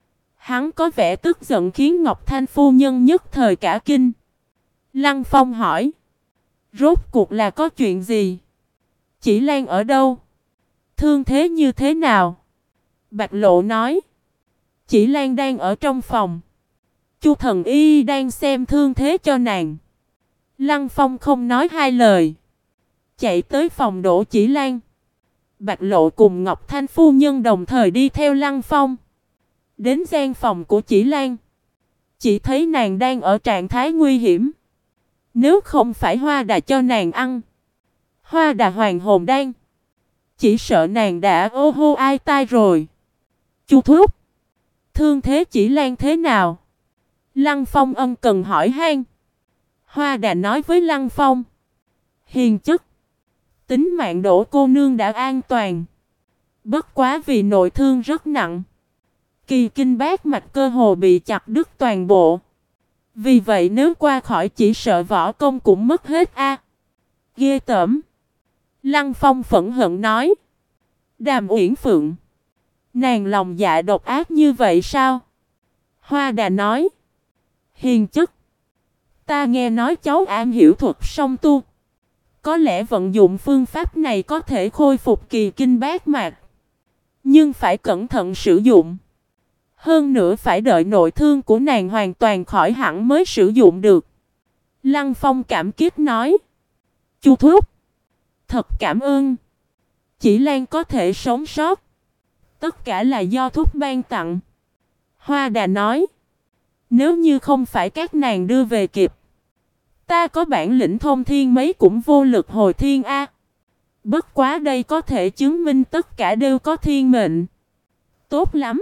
Hắn có vẻ tức giận khiến Ngọc Thanh phu nhân nhất thời cả kinh. Lăng Phong hỏi: Rốt cuộc là có chuyện gì? Chỉ Lan ở đâu? Thương thế như thế nào? Bạch Lộ nói: Chỉ Lan đang ở trong phòng. Chu thần y đang xem thương thế cho nàng. Lăng Phong không nói hai lời, chạy tới phòng Đỗ Chỉ Lan. Bạch Lộ cùng Ngọc Thanh phu nhân đồng thời đi theo Lăng Phong. Đến gian phòng của Chỉ Lan, chỉ thấy nàng đang ở trạng thái nguy hiểm. Nếu không phải Hoa Đà cho nàng ăn Hoa Đà hoàng hồn đan, chỉ sợ nàng đã ô hô ai tai rồi. Chu thúc, thương thế Chỉ Lan thế nào? Lăng Phong ân cần hỏi han. Hoa Đà nói với Lăng Phong: Hiền chất, tính mạng Đỗ cô nương đã an toàn. Bất quá vì nội thương rất nặng, kỳ kinh bát mạch cơ hồ bị chặt đứt toàn bộ. Vì vậy nếu qua khỏi chỉ sợ võ công cũng mất hết a. Ghê tởm. Lăng Phong phẫn hận nói: Đàm Uyển Phượng, nàng lòng dạ độc ác như vậy sao? Hoa Đà nói: Hiền chất, ta nghe nói cháu am hiểu thuật song tu. Có lẽ vận dụng phương pháp này có thể khôi phục kỳ kinh bát mạch. Nhưng phải cẩn thận sử dụng. Hơn nữa phải đợi nội thương của nàng hoàn toàn khỏi hẳn mới sử dụng được. Lăng Phong cảm kích nói: Chu thúc, thật cảm ơn. Chỉ Lan có thể sống sót, tất cả là do thúc ban tặng. Hoa Đà nói: Nếu như không phải các nàng đưa về kịp, ta có bản lĩnh thông thiên mấy cũng vô lực hồi thiên a. Bất quá đây có thể chứng minh tất cả đều có thiên mệnh. Tốt lắm.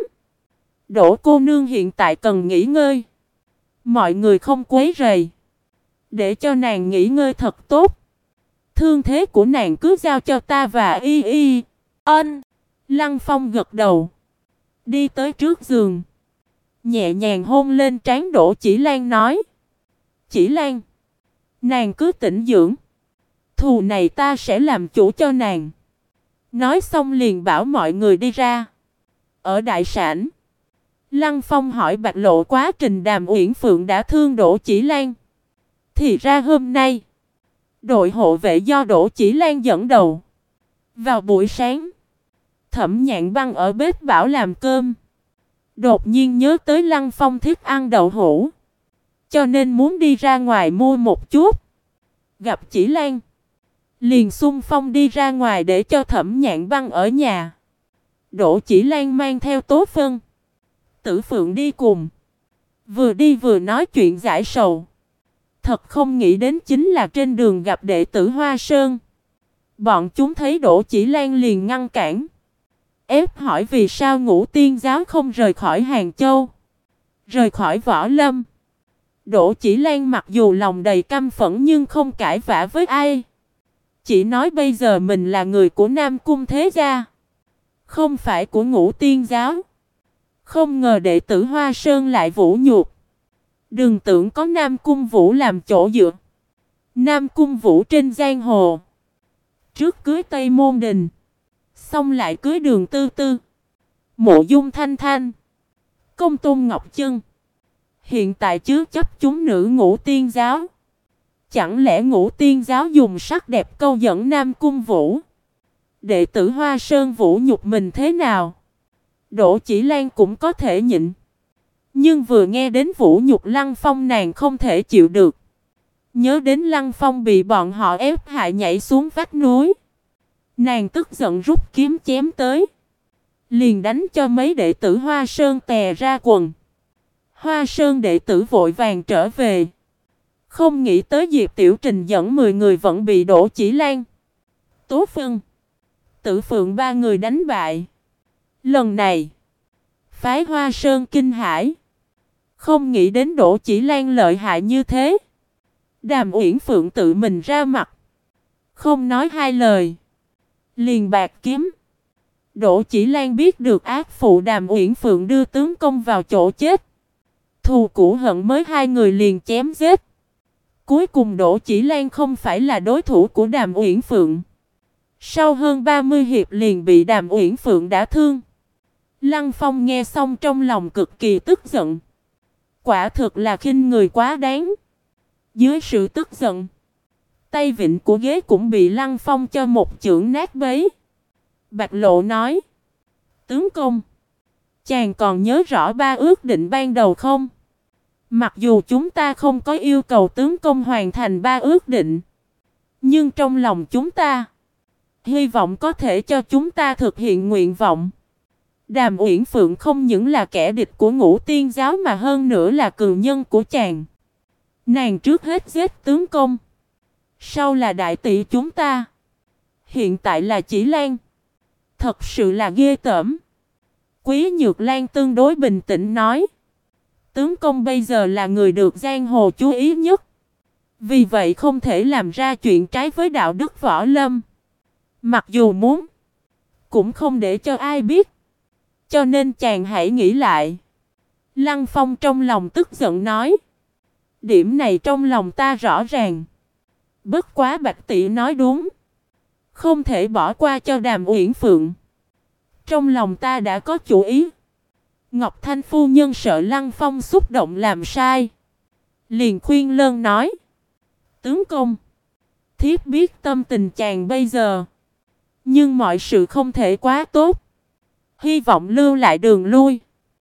Đỗ cô nương hiện tại cần nghỉ ngơi. Mọi người không quấy rầy, để cho nàng nghỉ ngơi thật tốt. Thương thế của nàng cứ giao cho ta và y. Ân. Lăng Phong gật đầu, đi tới trước giường, nhẹ nhàng hôn lên trán Đỗ Chỉ Lan nói: Chỉ Lan, nàng cứ tĩnh dưỡng, thù này ta sẽ làm chủ cho nàng. Nói xong liền bảo mọi người đi ra. Ở đại sảnh, Lăng Phong hỏi Bạch Lộ quá trình Đàm Uyển Phượng đã thương Đỗ Chỉ Lan. Thì ra hôm nay, đội hộ vệ do Đỗ Chỉ Lan dẫn đầu. Vào buổi sáng, Thẩm Nhạn Băng ở bếp bảo làm cơm. Đột nhiên nhớ tới Lăng Phong thích ăn đậu hũ, cho nên muốn đi ra ngoài mua một chút. Gặp Chỉ Lan, liền xung phong đi ra ngoài để cho Thẩm Nhạn Băng ở nhà. Đỗ Chỉ Lan mang theo Tố Phân, Tử Phượng đi cùng. Vừa đi vừa nói chuyện giải sầu. Thật không nghĩ đến chính là trên đường gặp đệ tử Hoa Sơn. Bọn chúng thấy Đỗ Chỉ Lan liền ngăn cản, ép hỏi vì sao Ngũ Tiên giáo không rời khỏi Hàng Châu, rời khỏi Võ Lâm. Đỗ Chỉ Lan mặc dù lòng đầy căm phẫn nhưng không cãi vã với ai. Chỉ nói bây giờ mình là người của Nam Cung Thế Gia, không phải của Ngũ Tiên giáo. Không ngờ đệ tử Hoa Sơn lại vũ nhục. Đừng tưởng có Nam Cung Vũ làm chỗ dựa. Nam Cung Vũ trên giang hồ, trước cưới Tây Môn Đình, xong lại cưới Đường Tư Tư, Mộ Dung Thanh Thanh, Công Tôn Ngọc Chân. Hiện tại chứa chấp chúng nữ Ngũ Tiên giáo. Chẳng lẽ Ngũ Tiên giáo dùng sắc đẹp câu dẫn Nam Cung Vũ? Đệ tử Hoa Sơn vũ nhục mình thế nào? Đỗ Chỉ Lan cũng có thể nhịn. Nhưng vừa nghe đến vũ nhục Lăng Phong nàng không thể chịu được. Nhớ đến Lăng Phong bị bọn họ ép hại nhảy xuống vách núi. Nàng tức giận rút kiếm chém tới. Liền đánh cho mấy đệ tử Hoa Sơn tè ra quần. Hoa Sơn đệ tử vội vàng trở về. Không nghĩ tới Diệp Tiểu Trình dẫn 10 người vẫn bị Đỗ Chỉ Lan, Tố Phân, Tử Phượng ba người đánh bại. Lần này, phái Hoa Sơn kinh hãi. Không nghĩ đến Đỗ Chỉ Lan lợi hại như thế. Đàm Uyển Phượng tự mình ra mặt, không nói hai lời, liền bạc kiếm. Đỗ Chỉ Lan biết được ác phụ Đàm Uyển Phượng đưa tướng công vào chỗ chết. Thù cũ hận mới hai người liền chém giết. Cuối cùng Đỗ Chỉ Lan không phải là đối thủ của Đàm Uyển Phượng. Sau hơn 30 hiệp liền bị Đàm Uyển Phượng đả thương. Lăng Phong nghe xong trong lòng cực kỳ tức giận. Quả thực là khinh người quá đáng. Dưới sự tức giận, tay vịn của ghế cũng bị Lăng Phong cho một chưởng nát bấy. Bạch Lộ nói: tướng công, chàng còn nhớ rõ ba ước định ban đầu không? Mặc dù chúng ta không có yêu cầu tướng công hoàn thành ba ước định, nhưng trong lòng chúng ta hy vọng có thể cho chúng ta thực hiện nguyện vọng. Đàm Uyển Phượng không những là kẻ địch của Ngũ Tiên giáo mà hơn nữa là cừu nhân của chàng. Nàng trước hết giết tướng công, sau là đại tỷ chúng ta, hiện tại là Chỉ Lan. Thật sự là ghê tởm. Quý Nhược Lan tương đối bình tĩnh nói: tướng công bây giờ là người được giang hồ chú ý nhất. Vì vậy không thể làm ra chuyện trái với đạo đức võ lâm. Mặc dù muốn, cũng không để cho ai biết. Cho nên chàng hãy nghĩ lại. Lăng Phong trong lòng tức giận nói: điểm này trong lòng ta rõ ràng. Bất quá Bạch tỷ nói đúng, không thể bỏ qua cho Đàm Uyển Phượng. Trong lòng ta đã có chủ ý. Ngọc Thanh phu nhân sợ Lăng Phong xúc động làm sai, liền khuyên lơn nói: tướng công, thiếp biết tâm tình chàng bây giờ, nhưng mọi sự không thể quá tốt. Hy vọng lưu lại đường lui,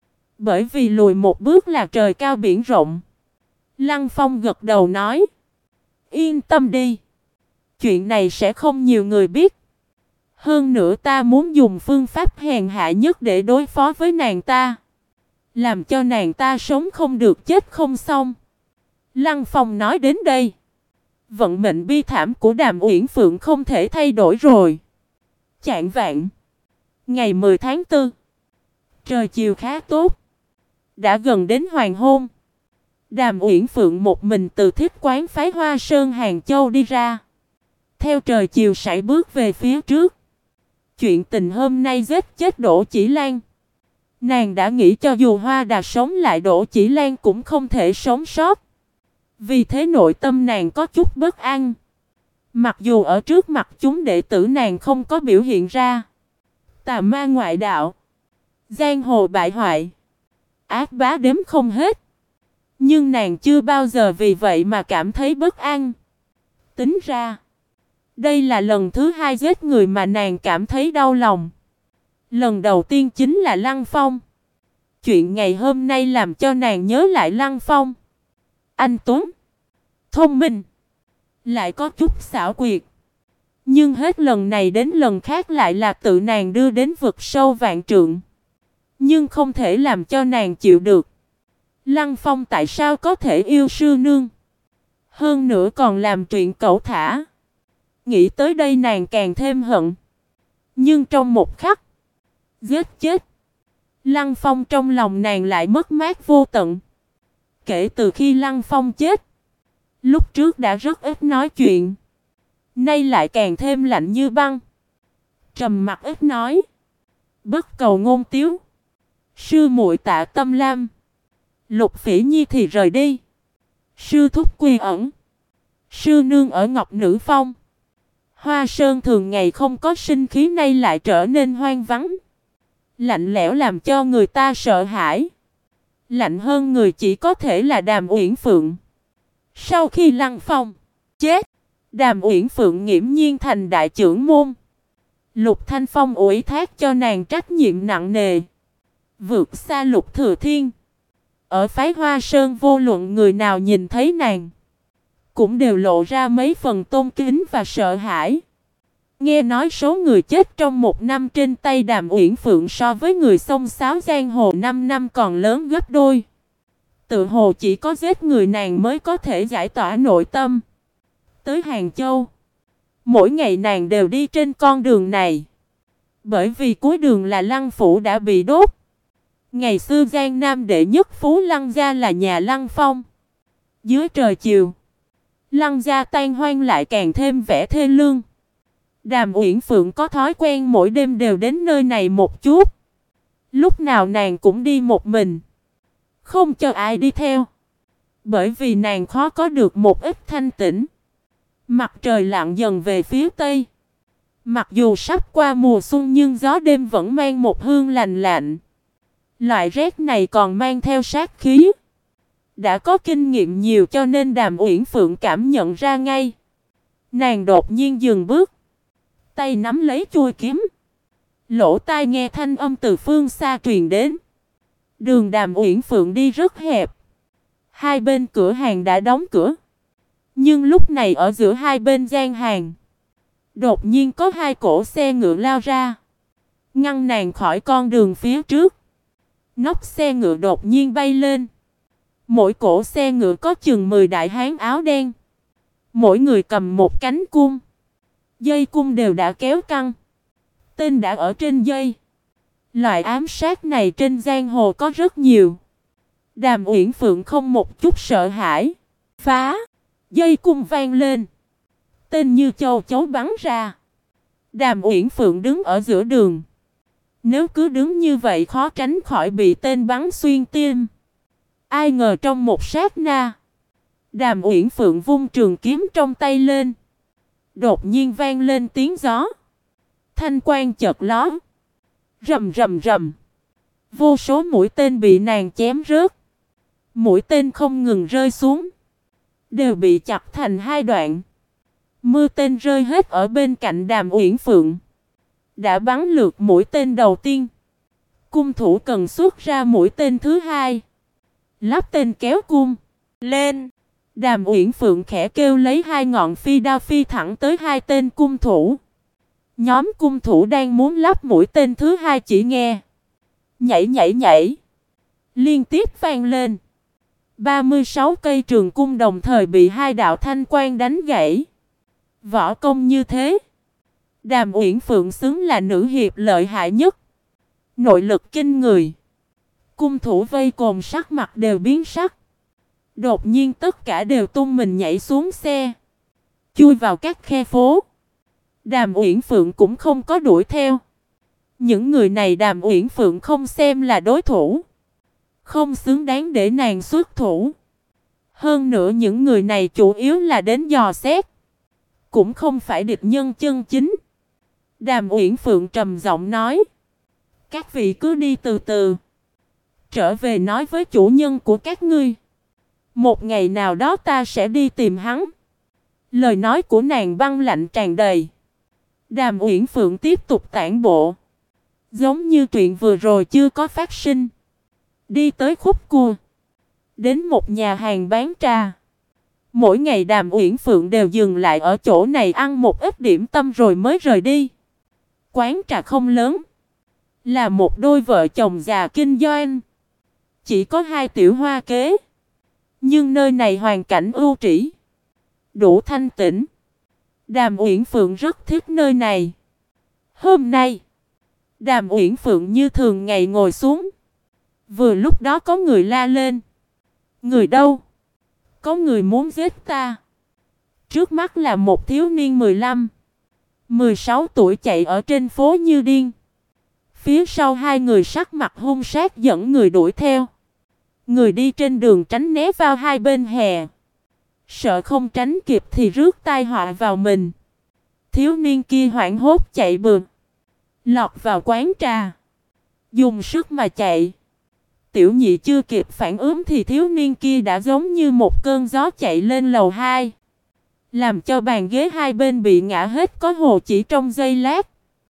bởi vì lùi một bước là trời cao biển rộng. Lăng Phong gật đầu nói: yên tâm đi, chuyện này sẽ không nhiều người biết. Hơn nữa ta muốn dùng phương pháp hèn hạ nhất để đối phó với nàng ta, làm cho nàng ta sống không được chết không xong. Lăng Phong nói đến đây, vận mệnh bi thảm của Đàm Uyển Phượng không thể thay đổi rồi. Chạng vạng, ngày 10 tháng 4, trời chiều khá tốt. Đã gần đến hoàng hôn. Đàm Uyển Phượng một mình từ Thiết quán phái Hoa Sơn Hàng Châu đi ra, theo trời chiều sải bước về phía trước. Chuyện tình hôm nay giết chết Đỗ Chỉ Lan, nàng đã nghĩ cho dù Hoa Đà sống lại Đỗ Chỉ Lan cũng không thể sống sót. Vì thế nội tâm nàng có chút bất an. Mặc dù ở trước mặt chúng đệ tử nàng không có biểu hiện ra tà ma ngoại đạo, giang hồ bại hoại, ác bá đếm không hết, nhưng nàng chưa bao giờ vì vậy mà cảm thấy bất an. Tính ra, đây là lần thứ hai giết người mà nàng cảm thấy đau lòng. Lần đầu tiên chính là Lăng Phong. Chuyện ngày hôm nay làm cho nàng nhớ lại Lăng Phong. Anh tuấn, thông minh, lại có chút xảo quyệt. Nhưng hết lần này đến lần khác lại là tự nàng đưa đến vực sâu vạn trượng. Nhưng không thể làm cho nàng chịu được. Lăng Phong tại sao có thể yêu sư nương? Hơn nữa còn làm chuyện cẩu thả. Nghĩ tới đây nàng càng thêm hận. Nhưng trong một khắc, giết chết Lăng Phong, trong lòng nàng lại mất mát vô tận. Kể từ khi Lăng Phong chết, lúc trước đã rất ít nói chuyện, nay lại càng thêm lạnh như băng. Trầm mặc ít nói, bất cầu ngôn tiếu. Sư muội Tạ Tâm Lam, Lục Phỉ Nhi thì rời đi. Sư thúc quy ẩn, sư nương ở Ngọc Nữ Phong. Hoa Sơn thường ngày không có sinh khí, nay lại trở nên hoang vắng, lạnh lẽo làm cho người ta sợ hãi. Lạnh hơn người chỉ có thể là Đàm Uyển Phượng. Sau khi Lăng Phong chết, Đàm Uyển Phượng nghiễm nhiên thành đại trưởng môn. Lục Thanh Phong ủy thác cho nàng trách nhiệm nặng nề, vượt xa Lục Thừa Thiên. Ở phái Hoa Sơn, vô luận người nào nhìn thấy nàng, cũng đều lộ ra mấy phần tôn kính và sợ hãi. Nghe nói số người chết trong một năm trên tay Đàm Uyển Phượng so với người xông xáo giang hồ 5 năm còn lớn gấp đôi. Tự hồ chỉ có giết người nàng mới có thể giải tỏa nội tâm. Tới Hàng Châu, mỗi ngày nàng đều đi trên con đường này. Bởi vì cuối đường là Lăng Phủ đã bị đốt. Ngày xưa Giang Nam đệ nhất phú Lăng gia là nhà Lăng Phong. Dưới trời chiều, Lăng gia tan hoang lại càng thêm vẻ thê lương. Đàm Uyển Phượng có thói quen mỗi đêm đều đến nơi này một chút. Lúc nào nàng cũng đi một mình, không cho ai đi theo. Bởi vì nàng khó có được một ít thanh tĩnh. Mặt trời lặn dần về phía tây. Mặc dù sắp qua mùa xuân nhưng gió đêm vẫn mang một hương lành lạnh. Loại rét này còn mang theo sát khí. Đã có kinh nghiệm nhiều cho nên Đàm Uyển Phượng cảm nhận ra ngay. Nàng đột nhiên dừng bước, tay nắm lấy chuôi kiếm, lỗ tai nghe thanh âm từ phương xa truyền đến. Đường Đàm Uyển Phượng đi rất hẹp, hai bên cửa hàng đã đóng cửa. Nhưng lúc này ở giữa hai bên gian hàng, đột nhiên có hai cỗ xe ngựa lao ra, ngăn nàng khỏi con đường phía trước. Nóc xe ngựa đột nhiên bay lên. Mỗi cỗ xe ngựa có chừng 10 đại hán áo đen, mỗi người cầm một cánh cung. Dây cung đều đã kéo căng, tên đã ở trên dây. Loại ám sát này trên giang hồ có rất nhiều. Đàm Uyển Phượng không một chút sợ hãi. Phá! Dây cung vang lên, tên như châu chấu bắn ra. Đàm Uyển Phượng đứng ở giữa đường. Nếu cứ đứng như vậy khó tránh khỏi bị tên bắn xuyên tim. Ai ngờ trong một sát na, Đàm Uyển Phượng vung trường kiếm trong tay lên. Đột nhiên vang lên tiếng gió. Thanh quang chợt lóe. Rầm rầm rầm. Vô số mũi tên bị nàng chém rớt. Mũi tên không ngừng rơi xuống, đều bị chặt thành hai đoạn. Mưa tên rơi hết ở bên cạnh Đàm Uyển Phượng. Đã bắn lượt mũi tên đầu tiên, cung thủ cần xuất ra mũi tên thứ hai. Lắp tên kéo cung lên. Đàm Uyển Phượng khẽ kêu lấy hai ngọn phi đao phi thẳng tới hai tên cung thủ. Nhóm cung thủ đang muốn lắp mũi tên thứ hai chỉ nghe nhảy nhảy nhảy liên tiếp vang lên. 36 cây trường cung đồng thời bị hai đạo thanh quang đánh gãy. Võ công như thế, Đàm Uyển Phượng xứng là nữ hiệp lợi hại nhất. Nội lực kinh người. Cung thủ vây cồn sắc mặt đều biến sắc. Đột nhiên tất cả đều tung mình nhảy xuống xe, chui vào các khe phố. Đàm Uyển Phượng cũng không có đuổi theo. Những người này Đàm Uyển Phượng không xem là đối thủ, không xứng đáng để nàng xuất thủ. Hơn nữa những người này chủ yếu là đến dò xét, cũng không phải địch nhân chân chính. Đàm Uyển Phượng trầm giọng nói: các vị cứ đi từ từ, trở về nói với chủ nhân của các ngươi. Một ngày nào đó ta sẽ đi tìm hắn. Lời nói của nàng băng lạnh tràn đầy. Đàm Uyển Phượng tiếp tục tản bộ, giống như chuyện vừa rồi chưa có phát sinh. Đi tới khúc cua, đến một nhà hàng bán trà. Mỗi ngày Đàm Uyển Phượng đều dừng lại ở chỗ này ăn một ít điểm tâm rồi mới rời đi. Quán trà không lớn, là một đôi vợ chồng già kinh doanh, chỉ có hai tiểu hoa kế. Nhưng nơi này hoàn cảnh ưu trĩ, đủ thanh tĩnh. Đàm Uyển Phượng rất thích nơi này. Hôm nay, Đàm Uyển Phượng như thường ngày ngồi xuống. Vừa lúc đó có người la lên. Người đâu? Có người muốn giết ta. Trước mắt là một thiếu niên 15, 16 tuổi chạy ở trên phố như điên. Phía sau hai người sắc mặt hung sát dẫn người đuổi theo. Người đi trên đường tránh né vào hai bên hè. Sợ không tránh kịp thì rước tai họa vào mình. Thiếu niên kia hoảng hốt chạy bừa, lọt vào quán trà, dùng sức mà chạy. Tiểu nhị chưa kịp phản ứng thì thiếu niên kia đã giống như một cơn gió chạy lên lầu 2, làm cho bàn ghế hai bên bị ngã hết có hồ chỉ trong giây lát.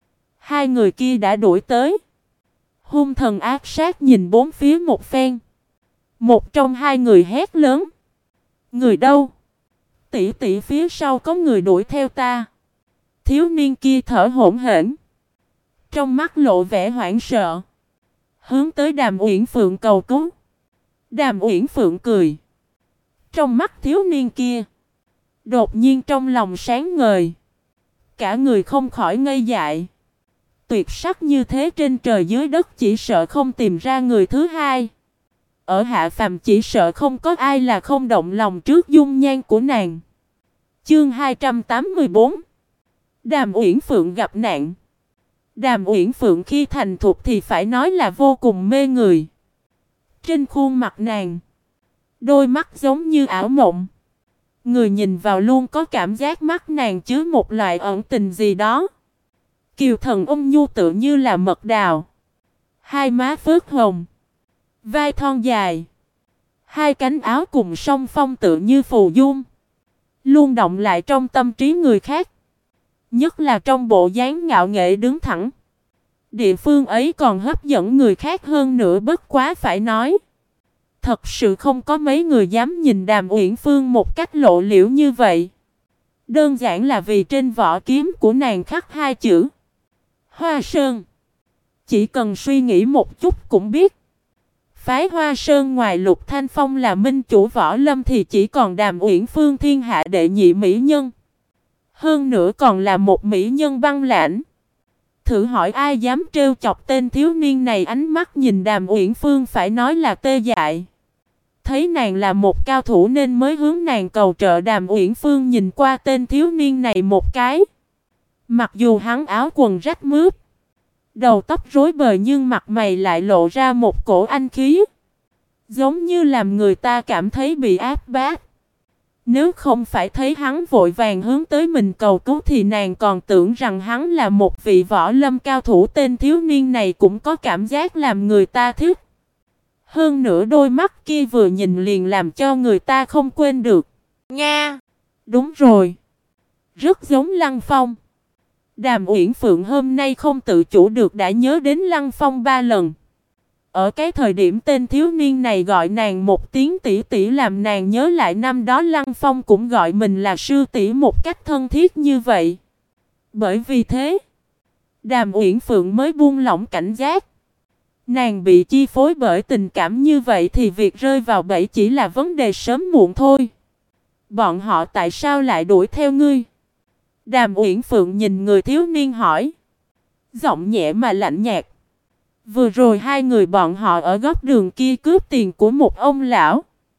Hai người kia đã đuổi tới. Hung thần ác sát nhìn bốn phía một phen. Một trong hai người hét lớn. Người đâu? Tỷ tỷ, phía sau có người đuổi theo ta. Thiếu niên kia thở hổn hển, trong mắt lộ vẻ hoảng sợ, hướng tới Đàm Uyển Phượng cầu cứu. Đàm Uyển Phượng cười. Trong mắt thiếu niên kia đột nhiên trong lòng sáng ngời. Cả người không khỏi ngây dại. Tuyệt sắc như thế trên trời dưới đất chỉ sợ không tìm ra người thứ hai. Ở hạ phàm chỉ sợ không có ai là không động lòng trước dung nhan của nàng. Chương 284. Đàm Uyển Phượng gặp nạn. Đàm Uyển Phượng khi thành thục thì phải nói là vô cùng mê người. Trên khuôn mặt nàng, đôi mắt giống như ảo mộng. Người nhìn vào luôn có cảm giác mắt nàng chứa một loại ẩn tình gì đó. Kiều thần ôn nhu tựa như là mật đào. Hai má phớt hồng, vai thon dài, hai cánh áo cùng song phong tựa như phù dung, luôn động lại trong tâm trí người khác. Nhất là trong bộ dáng ngạo nghễ đứng thẳng. Địa phương ấy còn hấp dẫn người khác hơn nữa, bất quá phải nói. Thật sự không có mấy người dám nhìn Đàm Uyển Phương một cách lộ liễu như vậy. Đơn giản là vì trên vỏ kiếm của nàng khắc hai chữ Hoa Sơn. Chỉ cần suy nghĩ một chút cũng biết. Phái Hoa Sơn ngoài Lục Thanh Phong là minh chủ võ lâm thì chỉ còn Đàm Uyển Phương thiên hạ đệ nhị mỹ nhân. Hơn nữa còn là một mỹ nhân băng lãnh. Thử hỏi ai dám trêu chọc tên thiếu niên này? Ánh mắt nhìn Đàm Uyển Phương phải nói là tê dại. Thấy nàng là một cao thủ nên mới hướng nàng cầu trợ. Đàm Uyển Phương nhìn qua tên thiếu niên này một cái. Mặc dù hắn áo quần rách mướp, đầu tóc rối bời, nhưng mặt mày lại lộ ra một cổ anh khí, giống như làm người ta cảm thấy bị áp bách. Nếu không phải thấy hắn vội vàng hướng tới mình cầu cứu thì nàng còn tưởng rằng hắn là một vị võ lâm cao thủ. Tên thiếu niên này cũng có cảm giác làm người ta thích. Hơn nữa đôi mắt kia vừa nhìn liền làm cho người ta không quên được. Nga! Đúng rồi! Rất giống Lăng Phong. Đàm Uyển Phượng hôm nay không tự chủ được đã nhớ đến Lăng Phong 3 lần. Ở cái thời điểm tên thiếu niên này gọi nàng một tiếng tỷ tỷ làm nàng nhớ lại năm đó Lăng Phong cũng gọi mình là sư tỷ một cách thân thiết như vậy. Bởi vì thế, Đàm Uyển Phượng mới buông lỏng cảnh giác. Nàng bị chi phối bởi tình cảm như vậy thì việc rơi vào bẫy chỉ là vấn đề sớm muộn thôi. Bọn họ tại sao lại đuổi theo ngươi? Đàm Uyển Phượng nhìn người thiếu niên hỏi. Giọng nhẹ mà lạnh nhạt. Vừa rồi hai người bọn họ ở góc đường kia cướp tiền của một ông lão.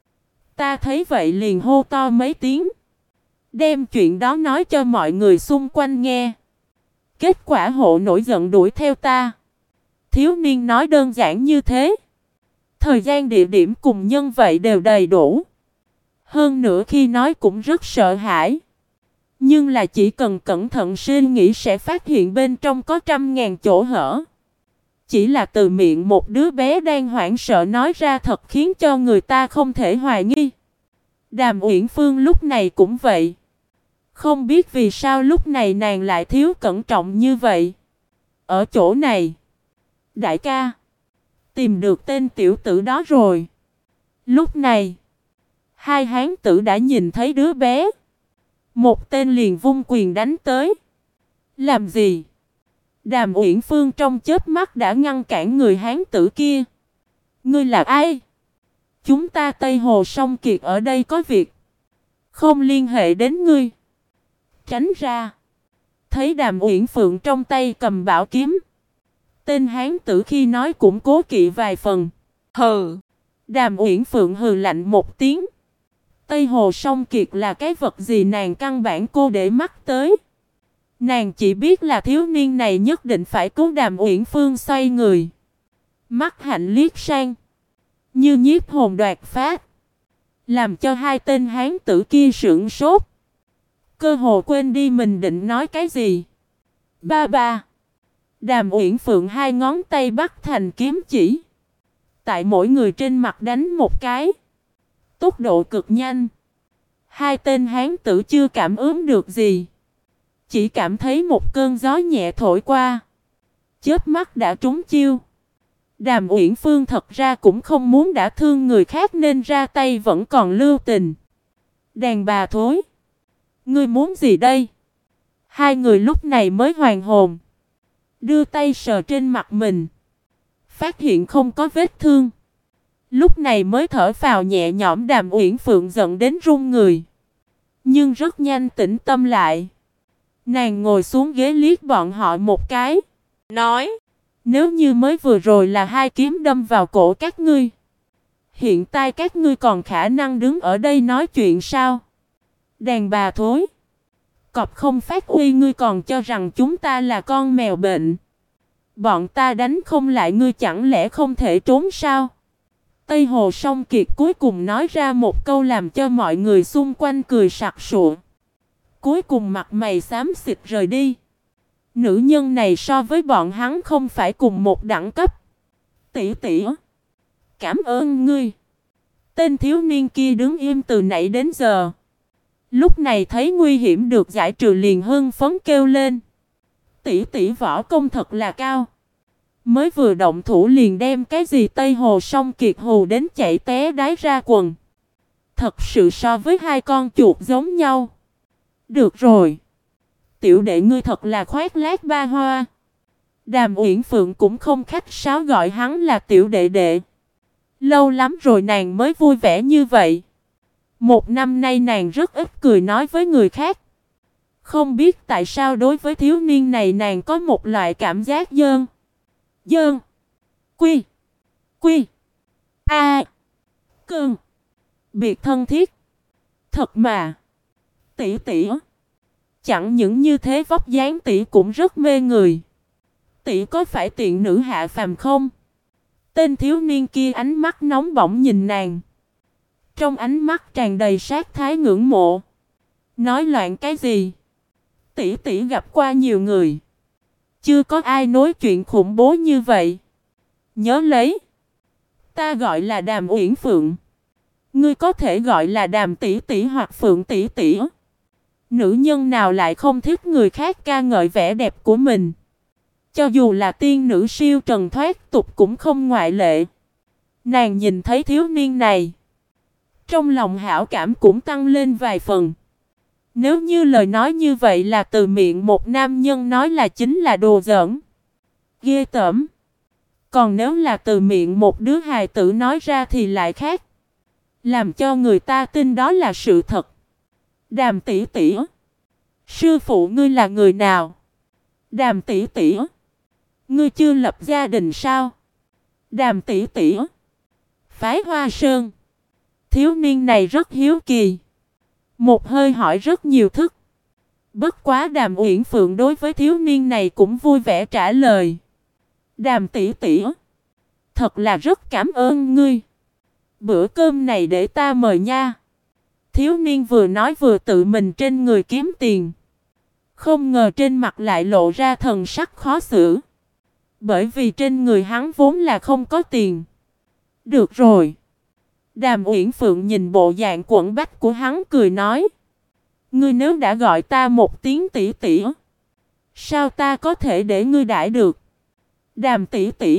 Ta thấy vậy liền hô to mấy tiếng, đem chuyện đó nói cho mọi người xung quanh nghe. Kết quả hộ nổi giận đuổi theo ta. Thiếu niên nói đơn giản như thế. Thời gian, địa điểm cùng nhân vậy đều đầy đủ. Hơn nữa khi nói cũng rất sợ hãi. Nhưng là chỉ cần cẩn thận suy nghĩ sẽ phát hiện bên trong có 100.000 chỗ hở. Chỉ là từ miệng một đứa bé đang hoảng sợ nói ra thật khiến cho người ta không thể hoài nghi. Đàm Uyển Phương lúc này cũng vậy. Không biết vì sao lúc này nàng lại thiếu cẩn trọng như vậy. Ở chỗ này, đại ca, tìm được tên tiểu tử đó rồi. Lúc này, hai hán tử đã nhìn thấy đứa bé. Một tên liền vung quyền đánh tới. Làm gì? Đàm Uyển Phương trong chớp mắt đã ngăn cản người hán tử kia. Ngươi là ai? Chúng ta Tây Hồ Song Kiệt ở đây có việc. Không liên hệ đến ngươi. Tránh ra. Thấy Đàm Uyển Phượng trong tay cầm bảo kiếm. Tên hán tử khi nói cũng cố kỵ vài phần. Hừ. Đàm Uyển Phượng hừ lạnh một tiếng. Tây Hồ Song Kiệt là cái vật gì nàng căn bản cô để mắt tới. Nàng chỉ biết là thiếu niên này nhất định phải cứu Đàm Uyển Phương xoay người. Mắt hạnh liếc sang. Như nhiếp hồn đoạt phát. Làm cho hai tên hán tử kia sửng sốt. Cơ hồ quên đi mình định nói cái gì. Ba ba. Đàm Uyển Phượng hai ngón tay bắt thành kiếm chỉ. Tại mỗi người trên mặt đánh một cái. Tốc độ cực nhanh. Hai tên hán tử chưa cảm ứng được gì. Chỉ cảm thấy một cơn gió nhẹ thổi qua. Chớp mắt đã trúng chiêu. Đàm Uyển Phương thật ra cũng không muốn đả thương người khác nên ra tay vẫn còn lưu tình. Đàn bà thối. Ngươi muốn gì đây? Hai người lúc này mới hoàn hồn. Đưa tay sờ trên mặt mình. Phát hiện không có vết thương. Lúc này mới thở phào nhẹ nhõm. Đàm Uyển Phượng giận đến run người. Nhưng rất nhanh tĩnh tâm lại. Nàng ngồi xuống ghế liếc bọn họ một cái. Nói. Nếu như mới vừa rồi là hai kiếm đâm vào cổ các ngươi. Hiện tại các ngươi còn khả năng đứng ở đây nói chuyện sao? Đàn bà thối. Cọp không phát uy ngươi còn cho rằng chúng ta là con mèo bệnh. Bọn ta đánh không lại ngươi chẳng lẽ không thể trốn sao? Tây Hồ Song Kiệt cuối cùng nói ra một câu làm cho mọi người xung quanh cười sặc sụa. Cuối cùng mặt mày xám xịt rời đi. Nữ nhân này so với bọn hắn không phải cùng một đẳng cấp. Tỷ tỷ. Cảm ơn ngươi. Tên thiếu niên kia đứng im từ nãy đến giờ. Lúc này thấy nguy hiểm được giải trừ liền hưng phấn kêu lên. Tỷ tỷ võ công thật là cao. Mới vừa động thủ liền đem cái gì Tây Hồ Song Kiệt hù đến chạy té đái ra quần. Thật sự so với hai con chuột giống nhau. Được rồi. Tiểu đệ ngươi thật là khoác lác ba hoa. Đàm Uyển Phượng cũng không khách sáo gọi hắn là tiểu đệ đệ. Lâu lắm rồi nàng mới vui vẻ như vậy. Một năm nay nàng rất ít cười nói với người khác. Không biết tại sao đối với thiếu niên này nàng có một loại cảm giác dơn. Quy. Cơn. Biệt thân thiết. Thật mà. Tỷ tỷ. Chẳng những như thế vóc dáng tỷ cũng rất mê người. Tỷ có phải tiện nữ hạ phàm không? Tên thiếu niên kia ánh mắt nóng bỏng nhìn nàng. Trong ánh mắt tràn đầy sát thái ngưỡng mộ. Nói loạn cái gì? Tỷ tỷ gặp qua nhiều người. Chưa có ai nói chuyện khủng bố như vậy. Nhớ lấy. Ta gọi là Đàm Uyển Phượng. Ngươi có thể gọi là Đàm tỷ tỷ hoặc Phượng tỷ tỷ. Nữ nhân nào lại không thích người khác ca ngợi vẻ đẹp của mình. Cho dù là tiên nữ siêu trần thoát tục cũng không ngoại lệ. Nàng nhìn thấy thiếu niên này. Trong lòng hảo cảm cũng tăng lên vài phần. Nếu như lời nói như vậy là từ miệng một nam nhân nói là chính là đồ giỡn. Ghê tởm. Còn nếu là từ miệng một đứa hài tử nói ra thì lại khác. Làm cho người ta tin đó là sự thật. Đàm tỷ tỷ. Sư phụ ngươi là người nào? Đàm tỷ tỷ. Ngươi chưa lập gia đình sao? Đàm tỷ tỷ. Phái Hoa Sơn. Thiếu niên này rất hiếu kỳ. Một hơi hỏi rất nhiều thức. Bất quá Đàm Uyển Phượng đối với thiếu niên này cũng vui vẻ trả lời. Đàm tỷ tỷ. Thật là rất cảm ơn ngươi. Bữa cơm này để ta mời nha. Thiếu niên vừa nói vừa tự mình trên người kiếm tiền. Không ngờ trên mặt lại lộ ra thần sắc khó xử. Bởi vì trên người hắn vốn là không có tiền. Được rồi. Đàm Uyển Phượng nhìn bộ dạng quẫn bách của hắn cười nói. Ngươi nếu đã gọi ta một tiếng tỷ tỷ. Sao ta có thể để ngươi đãi được? Đàm tỷ tỷ.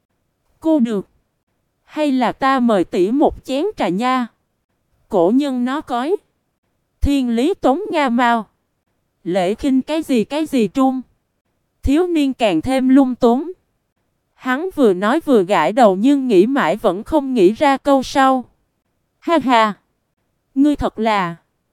Cô được. Hay là ta mời tỷ một chén trà nha? Cổ nhân nó cói. Thiên lý tống nga mau. Lễ khinh cái gì trung. Thiếu niên càng thêm lung túng. Hắn vừa nói vừa gãi đầu nhưng nghĩ mãi vẫn không nghĩ ra câu sau. Ha ha. Ngươi thật là.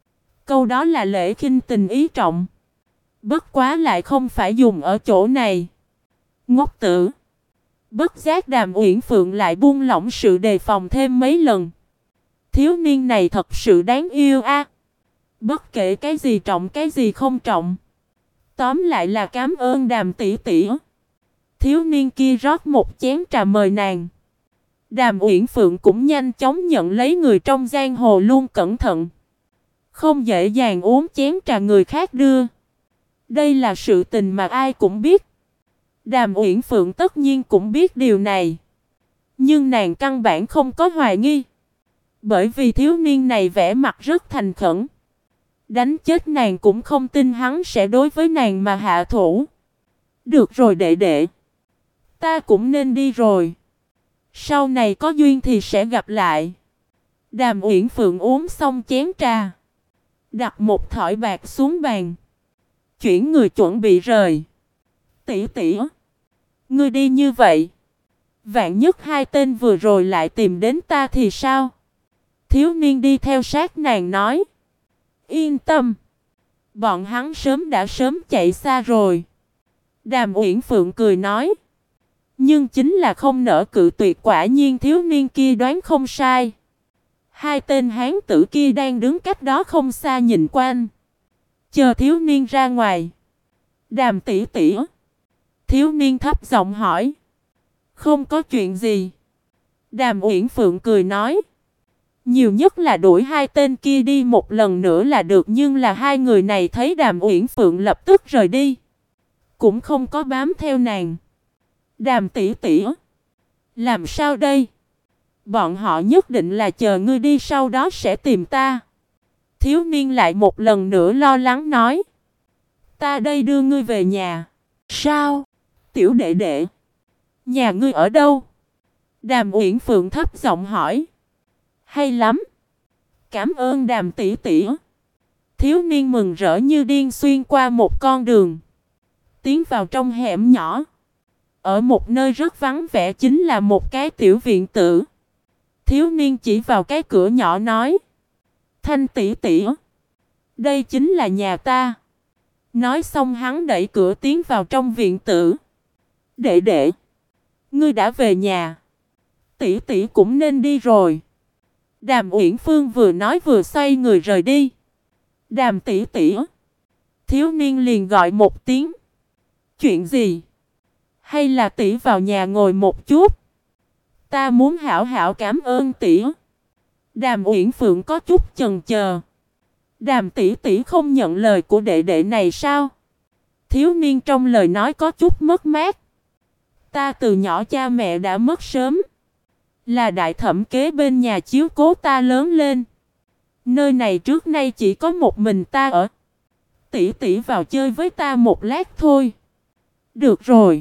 Câu đó là lễ khinh tình ý trọng. Bất quá lại không phải dùng ở chỗ này. Ngốc tử. Bất giác Đàm Uyển Phượng lại buông lỏng sự đề phòng thêm mấy lần. Thiếu niên này thật sự đáng yêu a. Bất kể cái gì trọng cái gì không trọng. Tóm lại là cảm ơn Đàm tỷ tỷ. Thiếu niên kia rót một chén trà mời nàng. Đàm Uyển Phượng cũng nhanh chóng nhận lấy người trong giang hồ luôn cẩn thận. Không dễ dàng uống chén trà người khác đưa. Đây là sự tình mà ai cũng biết. Đàm Uyển Phượng tất nhiên cũng biết điều này. Nhưng nàng căn bản không có hoài nghi. Bởi vì thiếu niên này vẻ mặt rất thành khẩn. Đánh chết nàng cũng không tin hắn sẽ đối với nàng mà hạ thủ. Được rồi đệ đệ. Ta cũng nên đi rồi. Sau này có duyên thì sẽ gặp lại. Đàm Uyển Phượng uống xong chén trà. Đặt một thỏi bạc xuống bàn. Chuyển người chuẩn bị rời. Tỷ tỷ. Ngươi đi như vậy. Vạn nhất hai tên vừa rồi lại tìm đến ta thì sao? Thiếu niên đi theo sát nàng nói. Yên tâm. Bọn hắn đã sớm chạy xa rồi. Đàm Uyển Phượng cười nói. Nhưng chính là không nỡ cự tuyệt, quả nhiên thiếu niên kia đoán không sai. Hai tên hán tử kia đang đứng cách đó không xa nhìn quanh. Chờ thiếu niên ra ngoài. Đàm tỷ tỷ. Thiếu niên thấp giọng hỏi. Không có chuyện gì. Đàm Uyển Phượng cười nói. Nhiều nhất là đuổi hai tên kia đi một lần nữa là được, nhưng là hai người này thấy Đàm Uyển Phượng lập tức rời đi. Cũng không có bám theo nàng. Đàm tỷ tỷ. Làm sao đây? Bọn họ nhất định là chờ ngươi đi sau đó sẽ tìm ta. Thiếu niên lại một lần nữa lo lắng nói. Ta đây đưa ngươi về nhà. Sao? Tiểu đệ đệ. Nhà ngươi ở đâu? Đàm Uyển Phượng thấp giọng hỏi. Hay lắm. Cảm ơn Đàm tỷ tỷ. Thiếu niên mừng rỡ như điên xuyên qua một con đường. Tiến vào trong hẻm nhỏ. Ở một nơi rất vắng vẻ chính là một cái tiểu viện tử. Thiếu niên chỉ vào cái cửa nhỏ nói. Thanh tỷ tỷ. Đây chính là nhà ta. Nói xong hắn đẩy cửa tiến vào trong viện tử. Đệ đệ. Ngươi đã về nhà. Tỷ tỷ cũng nên đi rồi. Đàm Uyển Phương vừa nói vừa xoay người rời đi. Đàm tỷ tỷ. Thiếu niên liền gọi một tiếng. Chuyện gì? Hay là tỷ vào nhà ngồi một chút? Ta muốn hảo hảo cảm ơn tỷ. Đàm Uyển Phượng có chút chần chờ. Đàm tỷ tỷ không nhận lời của đệ đệ này sao? Thiếu niên trong lời nói có chút mất mát. Ta từ nhỏ cha mẹ đã mất sớm. Là đại thẩm kế bên nhà chiếu cố ta lớn lên. Nơi này trước nay chỉ có một mình ta ở. Tỷ tỷ vào chơi với ta một lát thôi. Được rồi.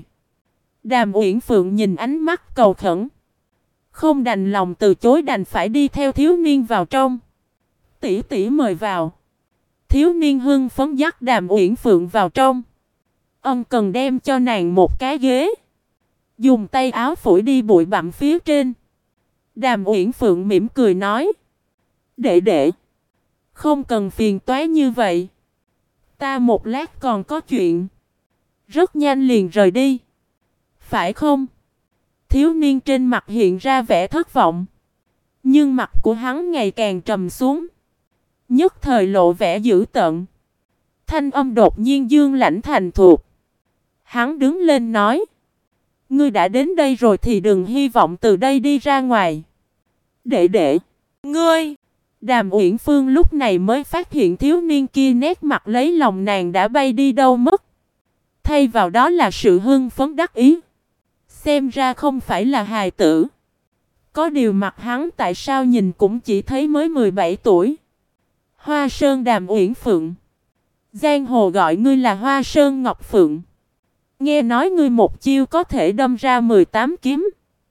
Đàm Uyển Phượng nhìn ánh mắt cầu khẩn. Không đành lòng từ chối đành phải đi theo thiếu niên vào trong. Tỷ tỷ mời vào. Thiếu niên hưng phấn dắt Đàm Uyển Phượng vào trong. Ông cần đem cho nàng một cái ghế. Dùng tay áo phủi đi bụi bặm phía trên. Đàm Uyển Phượng mỉm cười nói. Đệ đệ. Không cần phiền toái như vậy. Ta một lát còn có chuyện. Rất nhanh liền rời đi. Phải không? Thiếu niên trên mặt hiện ra vẻ thất vọng. Nhưng mặt của hắn ngày càng trầm xuống. Nhất thời lộ vẻ dữ tợn. Thanh âm đột nhiên dương lãnh thành thuộc. Hắn đứng lên nói. Ngươi đã đến đây rồi thì đừng hy vọng từ đây đi ra ngoài. Đệ đệ. Ngươi. Đàm Uyển Phương lúc này mới phát hiện thiếu niên kia nét mặt lấy lòng nàng đã bay đi đâu mất. Thay vào đó là sự hưng phấn đắc ý. Xem ra không phải là hài tử. Có điều mặt hắn tại sao nhìn cũng chỉ thấy mới 17 tuổi. Hoa Sơn Đàm Uyển Phượng. Giang hồ gọi ngươi là Hoa Sơn Ngọc Phượng. Nghe nói ngươi một chiêu có thể đâm ra 18 kiếm.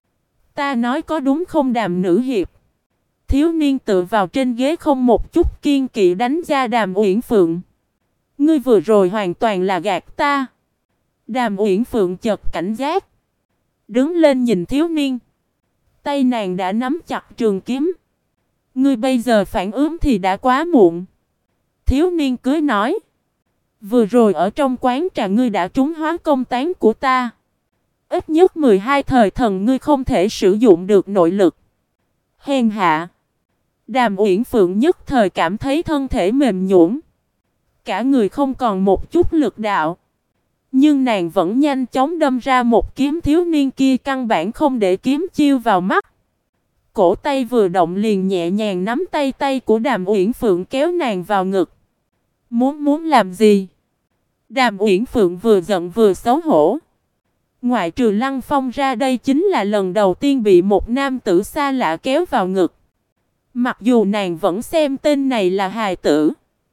Ta nói có đúng không Đàm nữ hiệp? Thiếu niên tựa vào trên ghế không một chút kiên kỵ đánh ra Đàm Uyển Phượng. Ngươi vừa rồi hoàn toàn là gạt ta. Đàm Uyển Phượng chợt cảnh giác. Đứng lên nhìn thiếu niên. Tay nàng đã nắm chặt trường kiếm. Ngươi bây giờ phản ứng thì đã quá muộn. Thiếu niên cưới nói. Vừa rồi ở trong quán trà ngươi đã trúng hóa công tán của ta. Ít nhất 12 thời thần ngươi không thể sử dụng được nội lực. Hèn hạ. Đàm Uyển Phượng nhất thời cảm thấy thân thể mềm nhũn, cả người không còn một chút lực đạo. Nhưng nàng vẫn nhanh chóng đâm ra một kiếm, thiếu niên kia căn bản không để kiếm chiêu vào mắt. Cổ tay vừa động liền nhẹ nhàng nắm tay của Đàm Uyển Phượng kéo nàng vào ngực. Muốn làm gì? Đàm Uyển Phượng vừa giận vừa xấu hổ. Ngoại trừ Lăng Phong ra, đây chính là lần đầu tiên bị một nam tử xa lạ kéo vào ngực. Mặc dù nàng vẫn xem tên này là hài tử.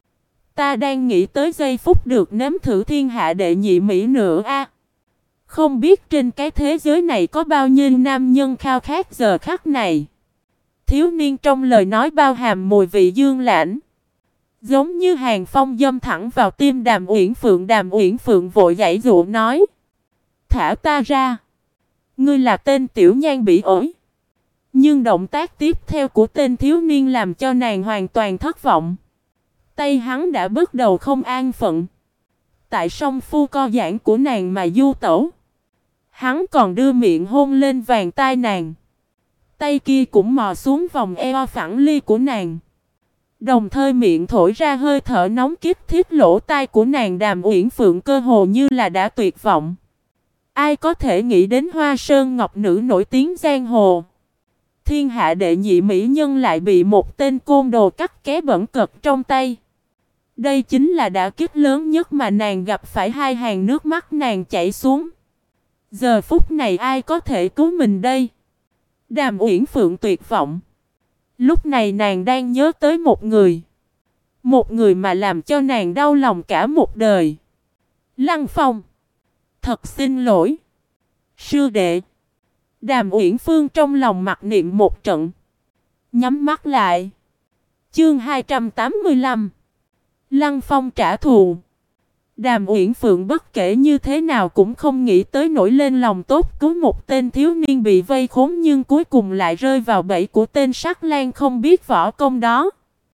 Ta đang nghĩ tới giây phút được nếm thử thiên hạ đệ nhị mỹ nữa a. Không biết trên cái thế giới này có bao nhiêu nam nhân khao khát giờ khắc này. Thiếu niên trong lời nói bao hàm mùi vị dương lãnh, giống như hàng phong dâm thẳng vào tim Đàm Uyển Phượng. Đàm Uyển Phượng vội giãy giụa nói. Thả ta ra. Ngươi là tên tiểu nhan bỉ ổi. Nhưng động tác tiếp theo của tên thiếu niên làm cho nàng hoàn toàn thất vọng. Tay hắn đã bắt đầu không an phận. Tại song phu co giãn của nàng mà du tẩu. Hắn còn đưa miệng hôn lên vàng tai nàng. Tay kia cũng mò xuống vòng eo phẳng ly của nàng. Đồng thời miệng thổi ra hơi thở nóng kích thiết lỗ tai của nàng. Đàm Uyển Phượng cơ hồ như là đã tuyệt vọng. Ai có thể nghĩ đến Hoa Sơn Ngọc Nữ nổi tiếng giang hồ, thiên hạ đệ nhị mỹ nhân lại bị một tên côn đồ cắt ké bẩn cật trong tay. Đây chính là đả kích lớn nhất mà nàng gặp phải. Hai hàng nước mắt nàng chảy xuống. Giờ phút này ai có thể cứu mình đây? Đàm Uyển Phượng tuyệt vọng. Lúc này nàng đang nhớ tới một người. Một người mà làm cho nàng đau lòng cả một đời. Lăng Phong. Thật xin lỗi. Sư đệ. Đàm Uyển Phương trong lòng mặc niệm một trận. Nhắm mắt lại. Chương 285. Lăng Phong trả thù. Đàm Uyển Phượng bất kể như thế nào cũng không nghĩ tới nổi lên lòng tốt cứu một tên thiếu niên bị vây khốn, nhưng cuối cùng lại rơi vào bẫy của tên Sắc Lang không biết võ công đó.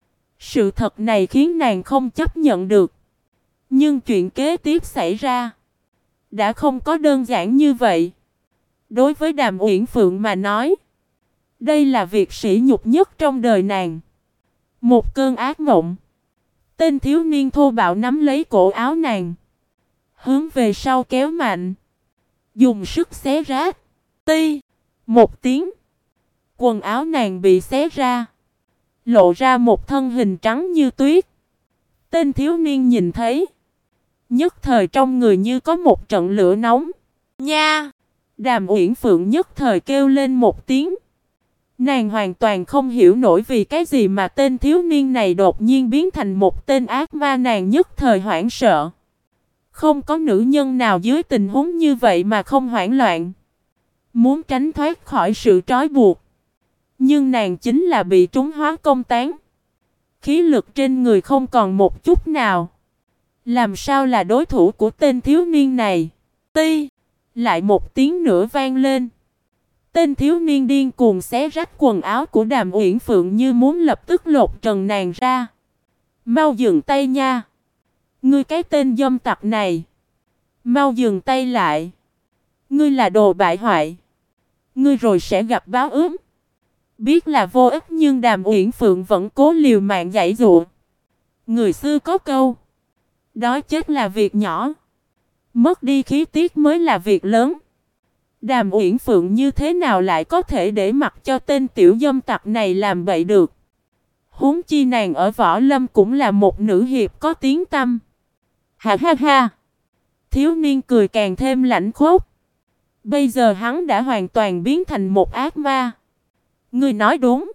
Sự thật này khiến nàng không chấp nhận được. Nhưng chuyện kế tiếp xảy ra đã không có đơn giản như vậy. Đối với Đàm Uyển Phượng mà nói, đây là việc sỉ nhục nhất trong đời nàng. Một cơn ác mộng. Tên thiếu niên thô bạo nắm lấy cổ áo nàng, hướng về sau kéo mạnh, dùng sức xé rách. Ti một tiếng, quần áo nàng bị xé ra, lộ ra một thân hình trắng như tuyết. Tên thiếu niên nhìn thấy, nhất thời trong người như có một trận lửa nóng. Nha! Đàm Uyển Phượng nhất thời kêu lên một tiếng. Nàng hoàn toàn không hiểu nổi vì cái gì mà tên thiếu niên này đột nhiên biến thành một tên ác ma. Nàng nhất thời hoảng sợ. Không có nữ nhân nào dưới tình huống như vậy mà không hoảng loạn, muốn tránh thoát khỏi sự trói buộc. Nhưng nàng chính là bị trúng hóa công tán. Khí lực trên người không còn một chút nào. Làm sao là đối thủ của tên thiếu niên này? Ti! Lại một tiếng nữa vang lên. Tên thiếu niên điên cuồng xé rách quần áo của Đàm Uyển Phượng như muốn lập tức lột trần nàng ra. Mau dừng tay nha! Ngươi cái tên dâm tặc này! Mau dừng tay lại! Ngươi là đồ bại hoại! Ngươi rồi sẽ gặp báo ứng! Biết là vô ích nhưng Đàm Uyển Phượng vẫn cố liều mạng giãy giụa. Người xưa có câu, đói chết là việc nhỏ, mất đi khí tiết mới là việc lớn. Đàm Uyển Phượng như thế nào lại có thể để mặc cho tên tiểu dâm tặc này làm bậy được? Huống chi nàng ở võ lâm cũng là một nữ hiệp có tiếng tăm. Ha ha ha! Thiếu niên cười càng thêm lạnh khốc. Bây giờ hắn đã hoàn toàn biến thành một ác ma. Ngươi nói đúng.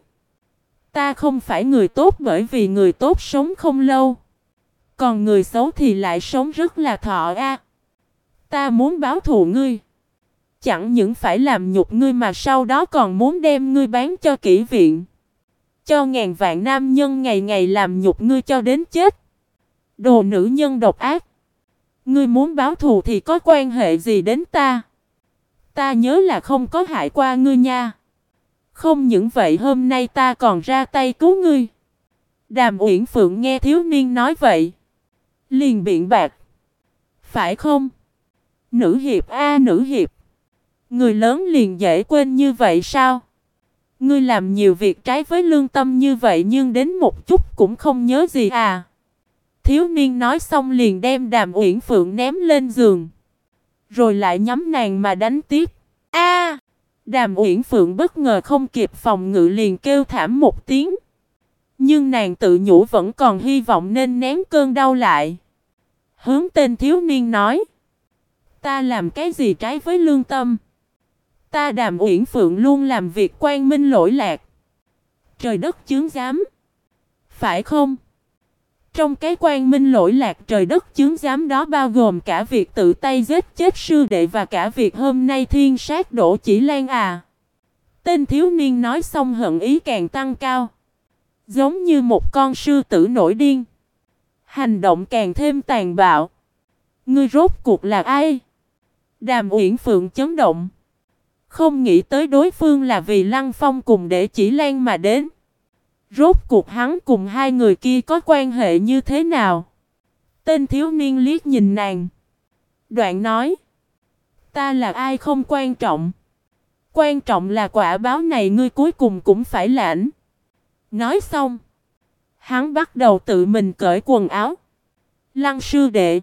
Ta không phải người tốt, bởi vì người tốt sống không lâu, còn người xấu thì lại sống rất là thọ a. Ta muốn báo thù ngươi, chẳng những phải làm nhục ngươi mà sau đó còn muốn đem ngươi bán cho kỹ viện, cho ngàn vạn nam nhân ngày ngày làm nhục ngươi cho đến chết. Đồ nữ nhân độc ác! Ngươi muốn báo thù thì có quan hệ gì đến ta? Ta nhớ là không có hại qua ngươi nha. Không những vậy hôm nay ta còn ra tay cứu ngươi. Đàm Uyển Phượng nghe thiếu niên nói vậy, liền biện bạc. Phải không? Nữ hiệp a nữ hiệp. Người lớn liền dễ quên như vậy sao? Ngươi làm nhiều việc trái với lương tâm như vậy nhưng đến một chút cũng không nhớ gì à? Thiếu niên nói xong liền đem Đàm Uyển Phượng ném lên giường. Rồi lại nhắm nàng mà đánh tiếp. A! Đàm Uyển Phượng bất ngờ không kịp phòng ngự liền kêu thảm một tiếng. Nhưng nàng tự nhủ vẫn còn hy vọng nên nén cơn đau lại. Hướng tên thiếu niên nói. Ta làm cái gì trái với lương tâm? Ta Đàm Uyển Phượng luôn làm việc quang minh lỗi lạc. Trời đất chướng giám. Phải không? Trong cái quang minh lỗi lạc trời đất chướng giám đó bao gồm cả việc tự tay giết chết sư đệ và cả việc hôm nay thiên sát Đỗ Chỉ Lan à. Tên thiếu niên nói xong hận ý càng tăng cao. Giống như một con sư tử nổi điên. Hành động càng thêm tàn bạo. Ngươi rốt cuộc là ai? Đàm Uyển Phượng chấn động. Không nghĩ tới đối phương là vì Lăng Phong cùng để Chỉ Lan mà đến. Rốt cuộc hắn cùng hai người kia có quan hệ như thế nào? Tên thiếu niên liếc nhìn nàng. Đoạn nói. Ta là ai không quan trọng. Quan trọng là quả báo này ngươi cuối cùng cũng phải lãnh. Nói xong. Hắn bắt đầu tự mình cởi quần áo. Lăng sư đệ.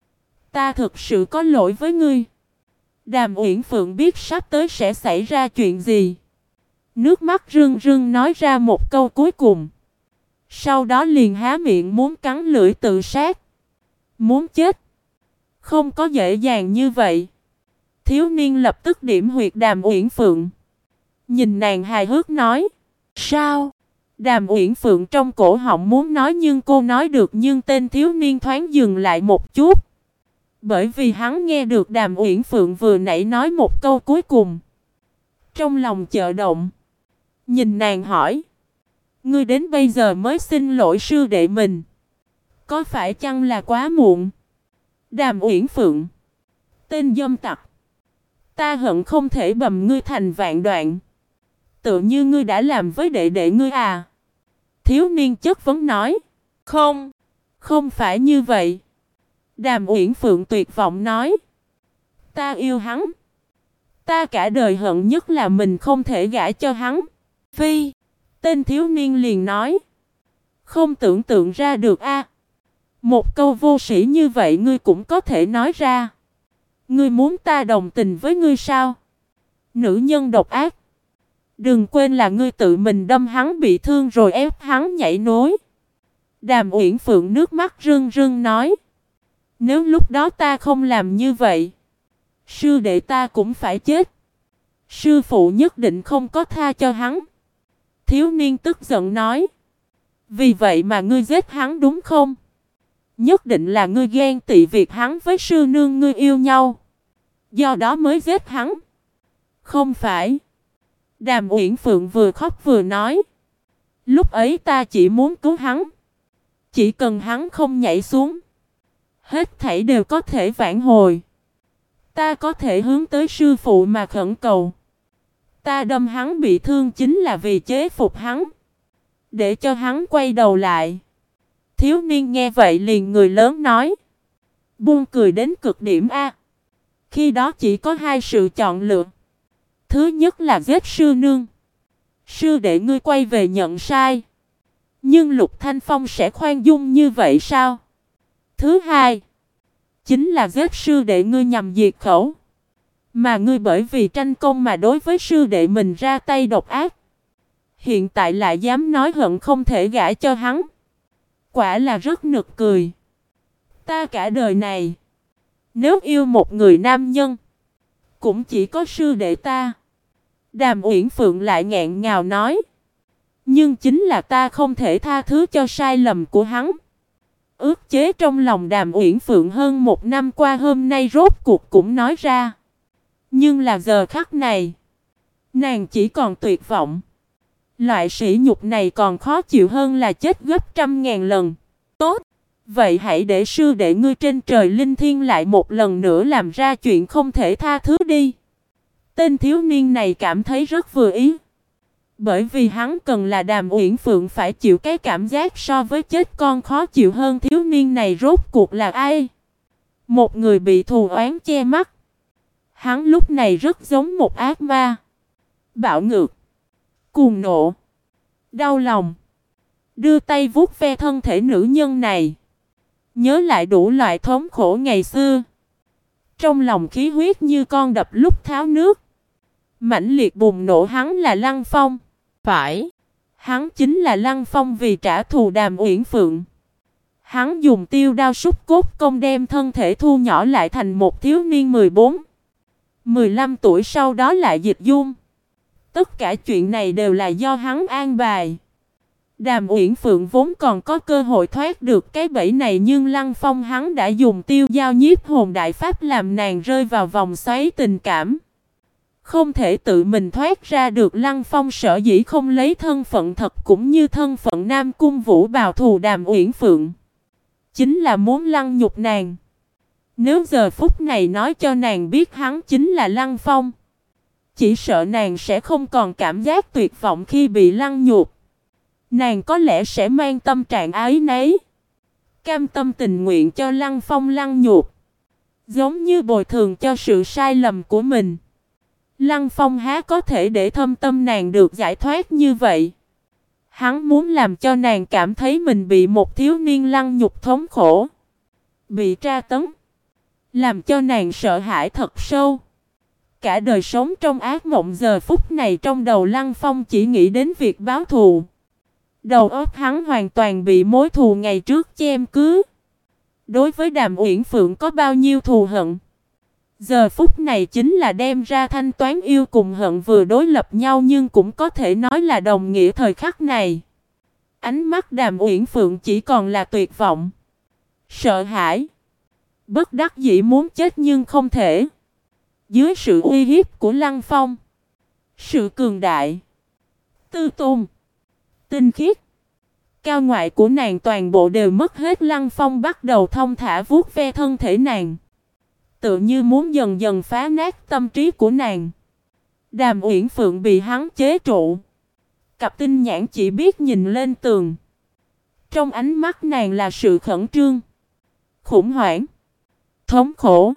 Ta thực sự có lỗi với ngươi. Đàm Uyển Phượng biết sắp tới sẽ xảy ra chuyện gì. Nước mắt rưng rưng nói ra một câu cuối cùng. Sau đó liền há miệng muốn cắn lưỡi tự sát. Muốn chết. Không có dễ dàng như vậy. Thiếu niên lập tức điểm huyệt Đàm Uyển Phượng. Nhìn nàng hài hước nói. Sao? Đàm Uyển Phượng trong cổ họng muốn nói nhưng cô nói được nhưng tên thiếu niên thoáng dừng lại một chút. Bởi vì hắn nghe được Đàm Uyển Phượng vừa nãy nói một câu cuối cùng. Trong lòng chợ động. Nhìn nàng hỏi. Ngươi đến bây giờ mới xin lỗi sư đệ mình. Có phải chăng là quá muộn? Đàm Uyển Phượng. Tên dâm tặc. Ta hận không thể bầm ngươi thành vạn đoạn. Tự như ngươi đã làm với đệ đệ ngươi à? Thiếu niên chất vấn nói. Không. Không phải như vậy. Đàm Uyển Phượng tuyệt vọng nói. Ta yêu hắn. Ta cả đời hận nhất là mình không thể gả cho hắn. Phi. Tên thiếu niên liền nói. Không tưởng tượng ra được a. Một câu vô sĩ như vậy ngươi cũng có thể nói ra. Ngươi muốn ta đồng tình với ngươi sao? Nữ nhân độc ác. Đừng quên là ngươi tự mình đâm hắn bị thương rồi ép hắn nhảy núi. Đàm Uyển Phượng nước mắt rưng rưng nói. Nếu lúc đó ta không làm như vậy, sư đệ ta cũng phải chết. Sư phụ nhất định không có tha cho hắn. Thiếu niên tức giận nói. Vì vậy mà ngươi giết hắn đúng không? Nhất định là ngươi ghen tị việc hắn với sư nương ngươi yêu nhau. Do đó mới giết hắn. Không phải. Đàm Uyển Phượng vừa khóc vừa nói. Lúc ấy ta chỉ muốn cứu hắn. Chỉ cần hắn không nhảy xuống. Hết thảy đều có thể vãn hồi. Ta có thể hướng tới sư phụ mà khẩn cầu. Ta đâm hắn bị thương chính là vì chế phục hắn. Để cho hắn quay đầu lại. Thiếu niên nghe vậy liền người lớn nói. Buông cười đến cực điểm a. Khi đó chỉ có hai sự chọn lựa. Thứ nhất là giết sư nương. Sư đệ ngươi quay về nhận sai. Nhưng Lục Thanh Phong sẽ khoan dung như vậy sao? Thứ hai. Chính là giết sư đệ ngươi nhằm diệt khẩu. Mà ngươi bởi vì tranh công mà đối với sư đệ mình ra tay độc ác. Hiện tại lại dám nói hận không thể gả cho hắn. Quả là rất nực cười. Ta cả đời này. Nếu yêu một người nam nhân. Cũng chỉ có sư đệ ta. Đàm Uyển Phượng lại nghẹn ngào nói. Nhưng chính là ta không thể tha thứ cho sai lầm của hắn. Ước chế trong lòng Đàm Uyển Phượng hơn một năm qua hôm nay rốt cuộc cũng nói ra. Nhưng là giờ khắc này. Nàng chỉ còn tuyệt vọng. Loại sỉ nhục này còn khó chịu hơn là chết gấp 100.000 lần. Tốt. Vậy hãy để sư đệ ngươi trên trời linh thiêng lại một lần nữa làm ra chuyện không thể tha thứ đi. Tên thiếu niên này cảm thấy rất vừa ý. Bởi vì hắn cần là Đàm Uyển Phượng phải chịu cái cảm giác so với chết con khó chịu hơn. Thiếu niên này rốt cuộc là ai? Một người bị thù oán che mắt. Hắn lúc này rất giống một ác ma. Bạo ngược, cuồng nộ, đau lòng. Đưa tay vuốt ve thân thể nữ nhân này. Nhớ lại đủ loại thống khổ ngày xưa. Trong lòng khí huyết như con đập lúc tháo nước. Mãnh liệt bùng nổ. Hắn là Lăng Phong. Phải, hắn chính là Lăng Phong vì trả thù Đàm Uyển Phượng. Hắn dùng tiêu đao sút cốt công đem thân thể thu nhỏ lại thành một thiếu niên 14, 15 tuổi, sau đó lại dịch dung. Tất cả chuyện này đều là do hắn an bài. Đàm Uyển Phượng vốn còn có cơ hội thoát được cái bẫy này, nhưng Lăng Phong hắn đã dùng tiêu dao nhiếp hồn đại pháp làm nàng rơi vào vòng xoáy tình cảm. Không thể tự mình thoát ra được. Lăng Phong sở dĩ không lấy thân phận thật cũng như thân phận Nam Cung Vũ bào thù Đàm Uyển Phượng, chính là muốn lăng nhục nàng. Nếu giờ phút này nói cho nàng biết hắn chính là Lăng Phong, chỉ sợ nàng sẽ không còn cảm giác tuyệt vọng khi bị lăng nhục. Nàng có lẽ sẽ mang tâm trạng áy náy, cam tâm tình nguyện cho Lăng Phong lăng nhục, giống như bồi thường cho sự sai lầm của mình. Lăng Phong há có thể để thâm tâm nàng được giải thoát như vậy. Hắn muốn làm cho nàng cảm thấy mình bị một thiếu niên lăng nhục thống khổ, bị tra tấn, làm cho nàng sợ hãi thật sâu. Cả đời sống trong ác mộng, giờ phút này trong đầu Lăng Phong chỉ nghĩ đến việc báo thù. Đầu óc hắn hoàn toàn bị mối thù ngày trước chiếm cứ. Đối với Đàm Uyển Phượng có bao nhiêu thù hận, giờ phút này chính là đem ra thanh toán. Yêu cùng hận vừa đối lập nhau nhưng cũng có thể nói là đồng nghĩa thời khắc này. Ánh mắt Đàm Uyển Phượng chỉ còn là tuyệt vọng, sợ hãi, bất đắc dĩ muốn chết nhưng không thể. Dưới sự uy hiếp của Lăng Phong, sự cường đại, tư tôn, tinh khiết, cao ngoại của nàng toàn bộ đều mất hết. Lăng Phong bắt đầu thong thả vuốt ve thân thể nàng, tựa như muốn dần dần phá nát tâm trí của nàng. Đàm Uyển Phượng bị hắn chế trụ, cặp tinh nhãn chỉ biết nhìn lên tường. Trong ánh mắt nàng là sự khẩn trương, khủng hoảng, thống khổ,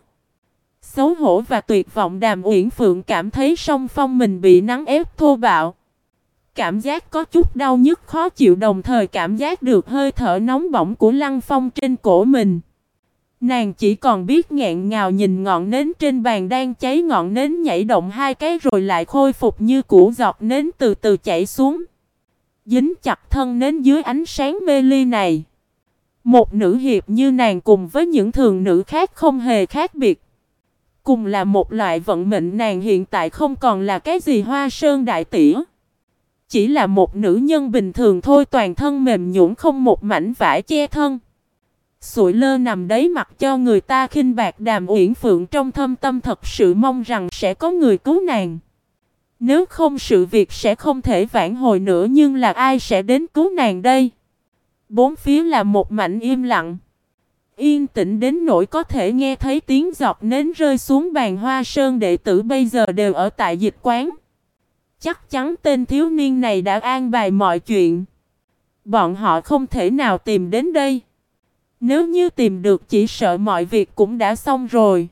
xấu hổ và tuyệt vọng. Đàm Uyển Phượng cảm thấy song phong mình bị nắng ép thô bạo. Cảm giác có chút đau nhức khó chịu, đồng thời cảm giác được hơi thở nóng bỏng của Lăng Phong trên cổ mình. Nàng chỉ còn biết nghẹn ngào nhìn ngọn nến trên bàn đang cháy. Ngọn nến nhảy động hai cái rồi lại khôi phục như cũ, giọt nến từ từ chảy xuống, dính chặt thân nến dưới ánh sáng mê ly này. Một nữ hiệp như nàng cùng với những thường nữ khác không hề khác biệt. Cùng là một loại vận mệnh, nàng hiện tại không còn là cái gì hoa sơn đại tỉa, chỉ là một nữ nhân bình thường thôi. Toàn thân mềm nhũn, không một mảnh vải che thân, sụi lơ nằm đấy mặc cho người ta khinh bạc. Đàm Uyển Phượng trong thâm tâm thật sự mong rằng sẽ có người cứu nàng. Nếu không sự việc sẽ không thể vãn hồi nữa. Nhưng là ai sẽ đến cứu nàng đây? Bốn phía là một mảnh im lặng, yên tĩnh đến nỗi có thể nghe thấy tiếng giọt nến rơi xuống bàn. Hoa sơn đệ tử bây giờ đều ở tại dịch quán. Chắc chắn tên thiếu niên này đã an bài mọi chuyện. Bọn họ không thể nào tìm đến đây. Nếu như tìm được chỉ sợ mọi việc cũng đã xong rồi.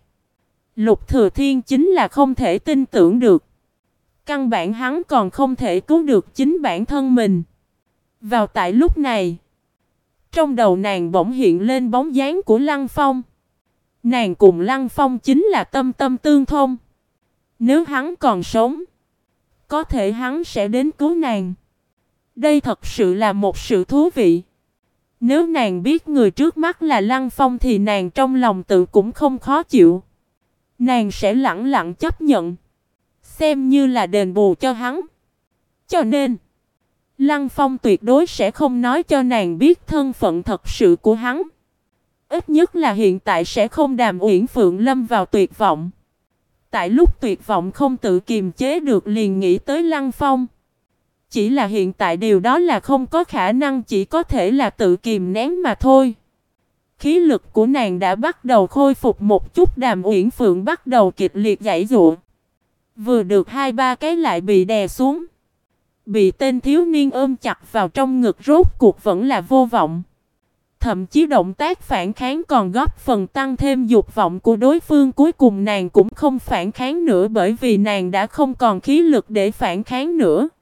Lục Thừa Thiên chính là không thể tin tưởng được. Căn bản hắn còn không thể cứu được chính bản thân mình. Vào tại lúc này, trong đầu nàng bỗng hiện lên bóng dáng của Lăng Phong. Nàng cùng Lăng Phong chính là tâm tâm tương thông. Nếu hắn còn sống, có thể hắn sẽ đến cứu nàng. Đây thật sự là một sự thú vị. Nếu nàng biết người trước mắt là Lăng Phong thì nàng trong lòng tự cũng không khó chịu. Nàng sẽ lẳng lặng chấp nhận, xem như là đền bù cho hắn. Cho nên Lăng Phong tuyệt đối sẽ không nói cho nàng biết thân phận thật sự của hắn. Ít nhất là hiện tại sẽ không. Đàm Uyển Phượng lâm vào tuyệt vọng. Tại lúc tuyệt vọng không tự kiềm chế được liền nghĩ tới Lăng Phong. Chỉ là hiện tại điều đó là không có khả năng, chỉ có thể là tự kìm nén mà thôi. Khí lực của nàng đã bắt đầu khôi phục một chút. Đàm Uyển Phượng bắt đầu kịch liệt giãy giụa. Vừa được 2-3 cái lại bị đè xuống. Bị tên thiếu niên ôm chặt vào trong ngực rốt cuộc vẫn là vô vọng. Thậm chí động tác phản kháng còn góp phần tăng thêm dục vọng của đối phương. Cuối cùng nàng cũng không phản kháng nữa bởi vì nàng đã không còn khí lực để phản kháng nữa.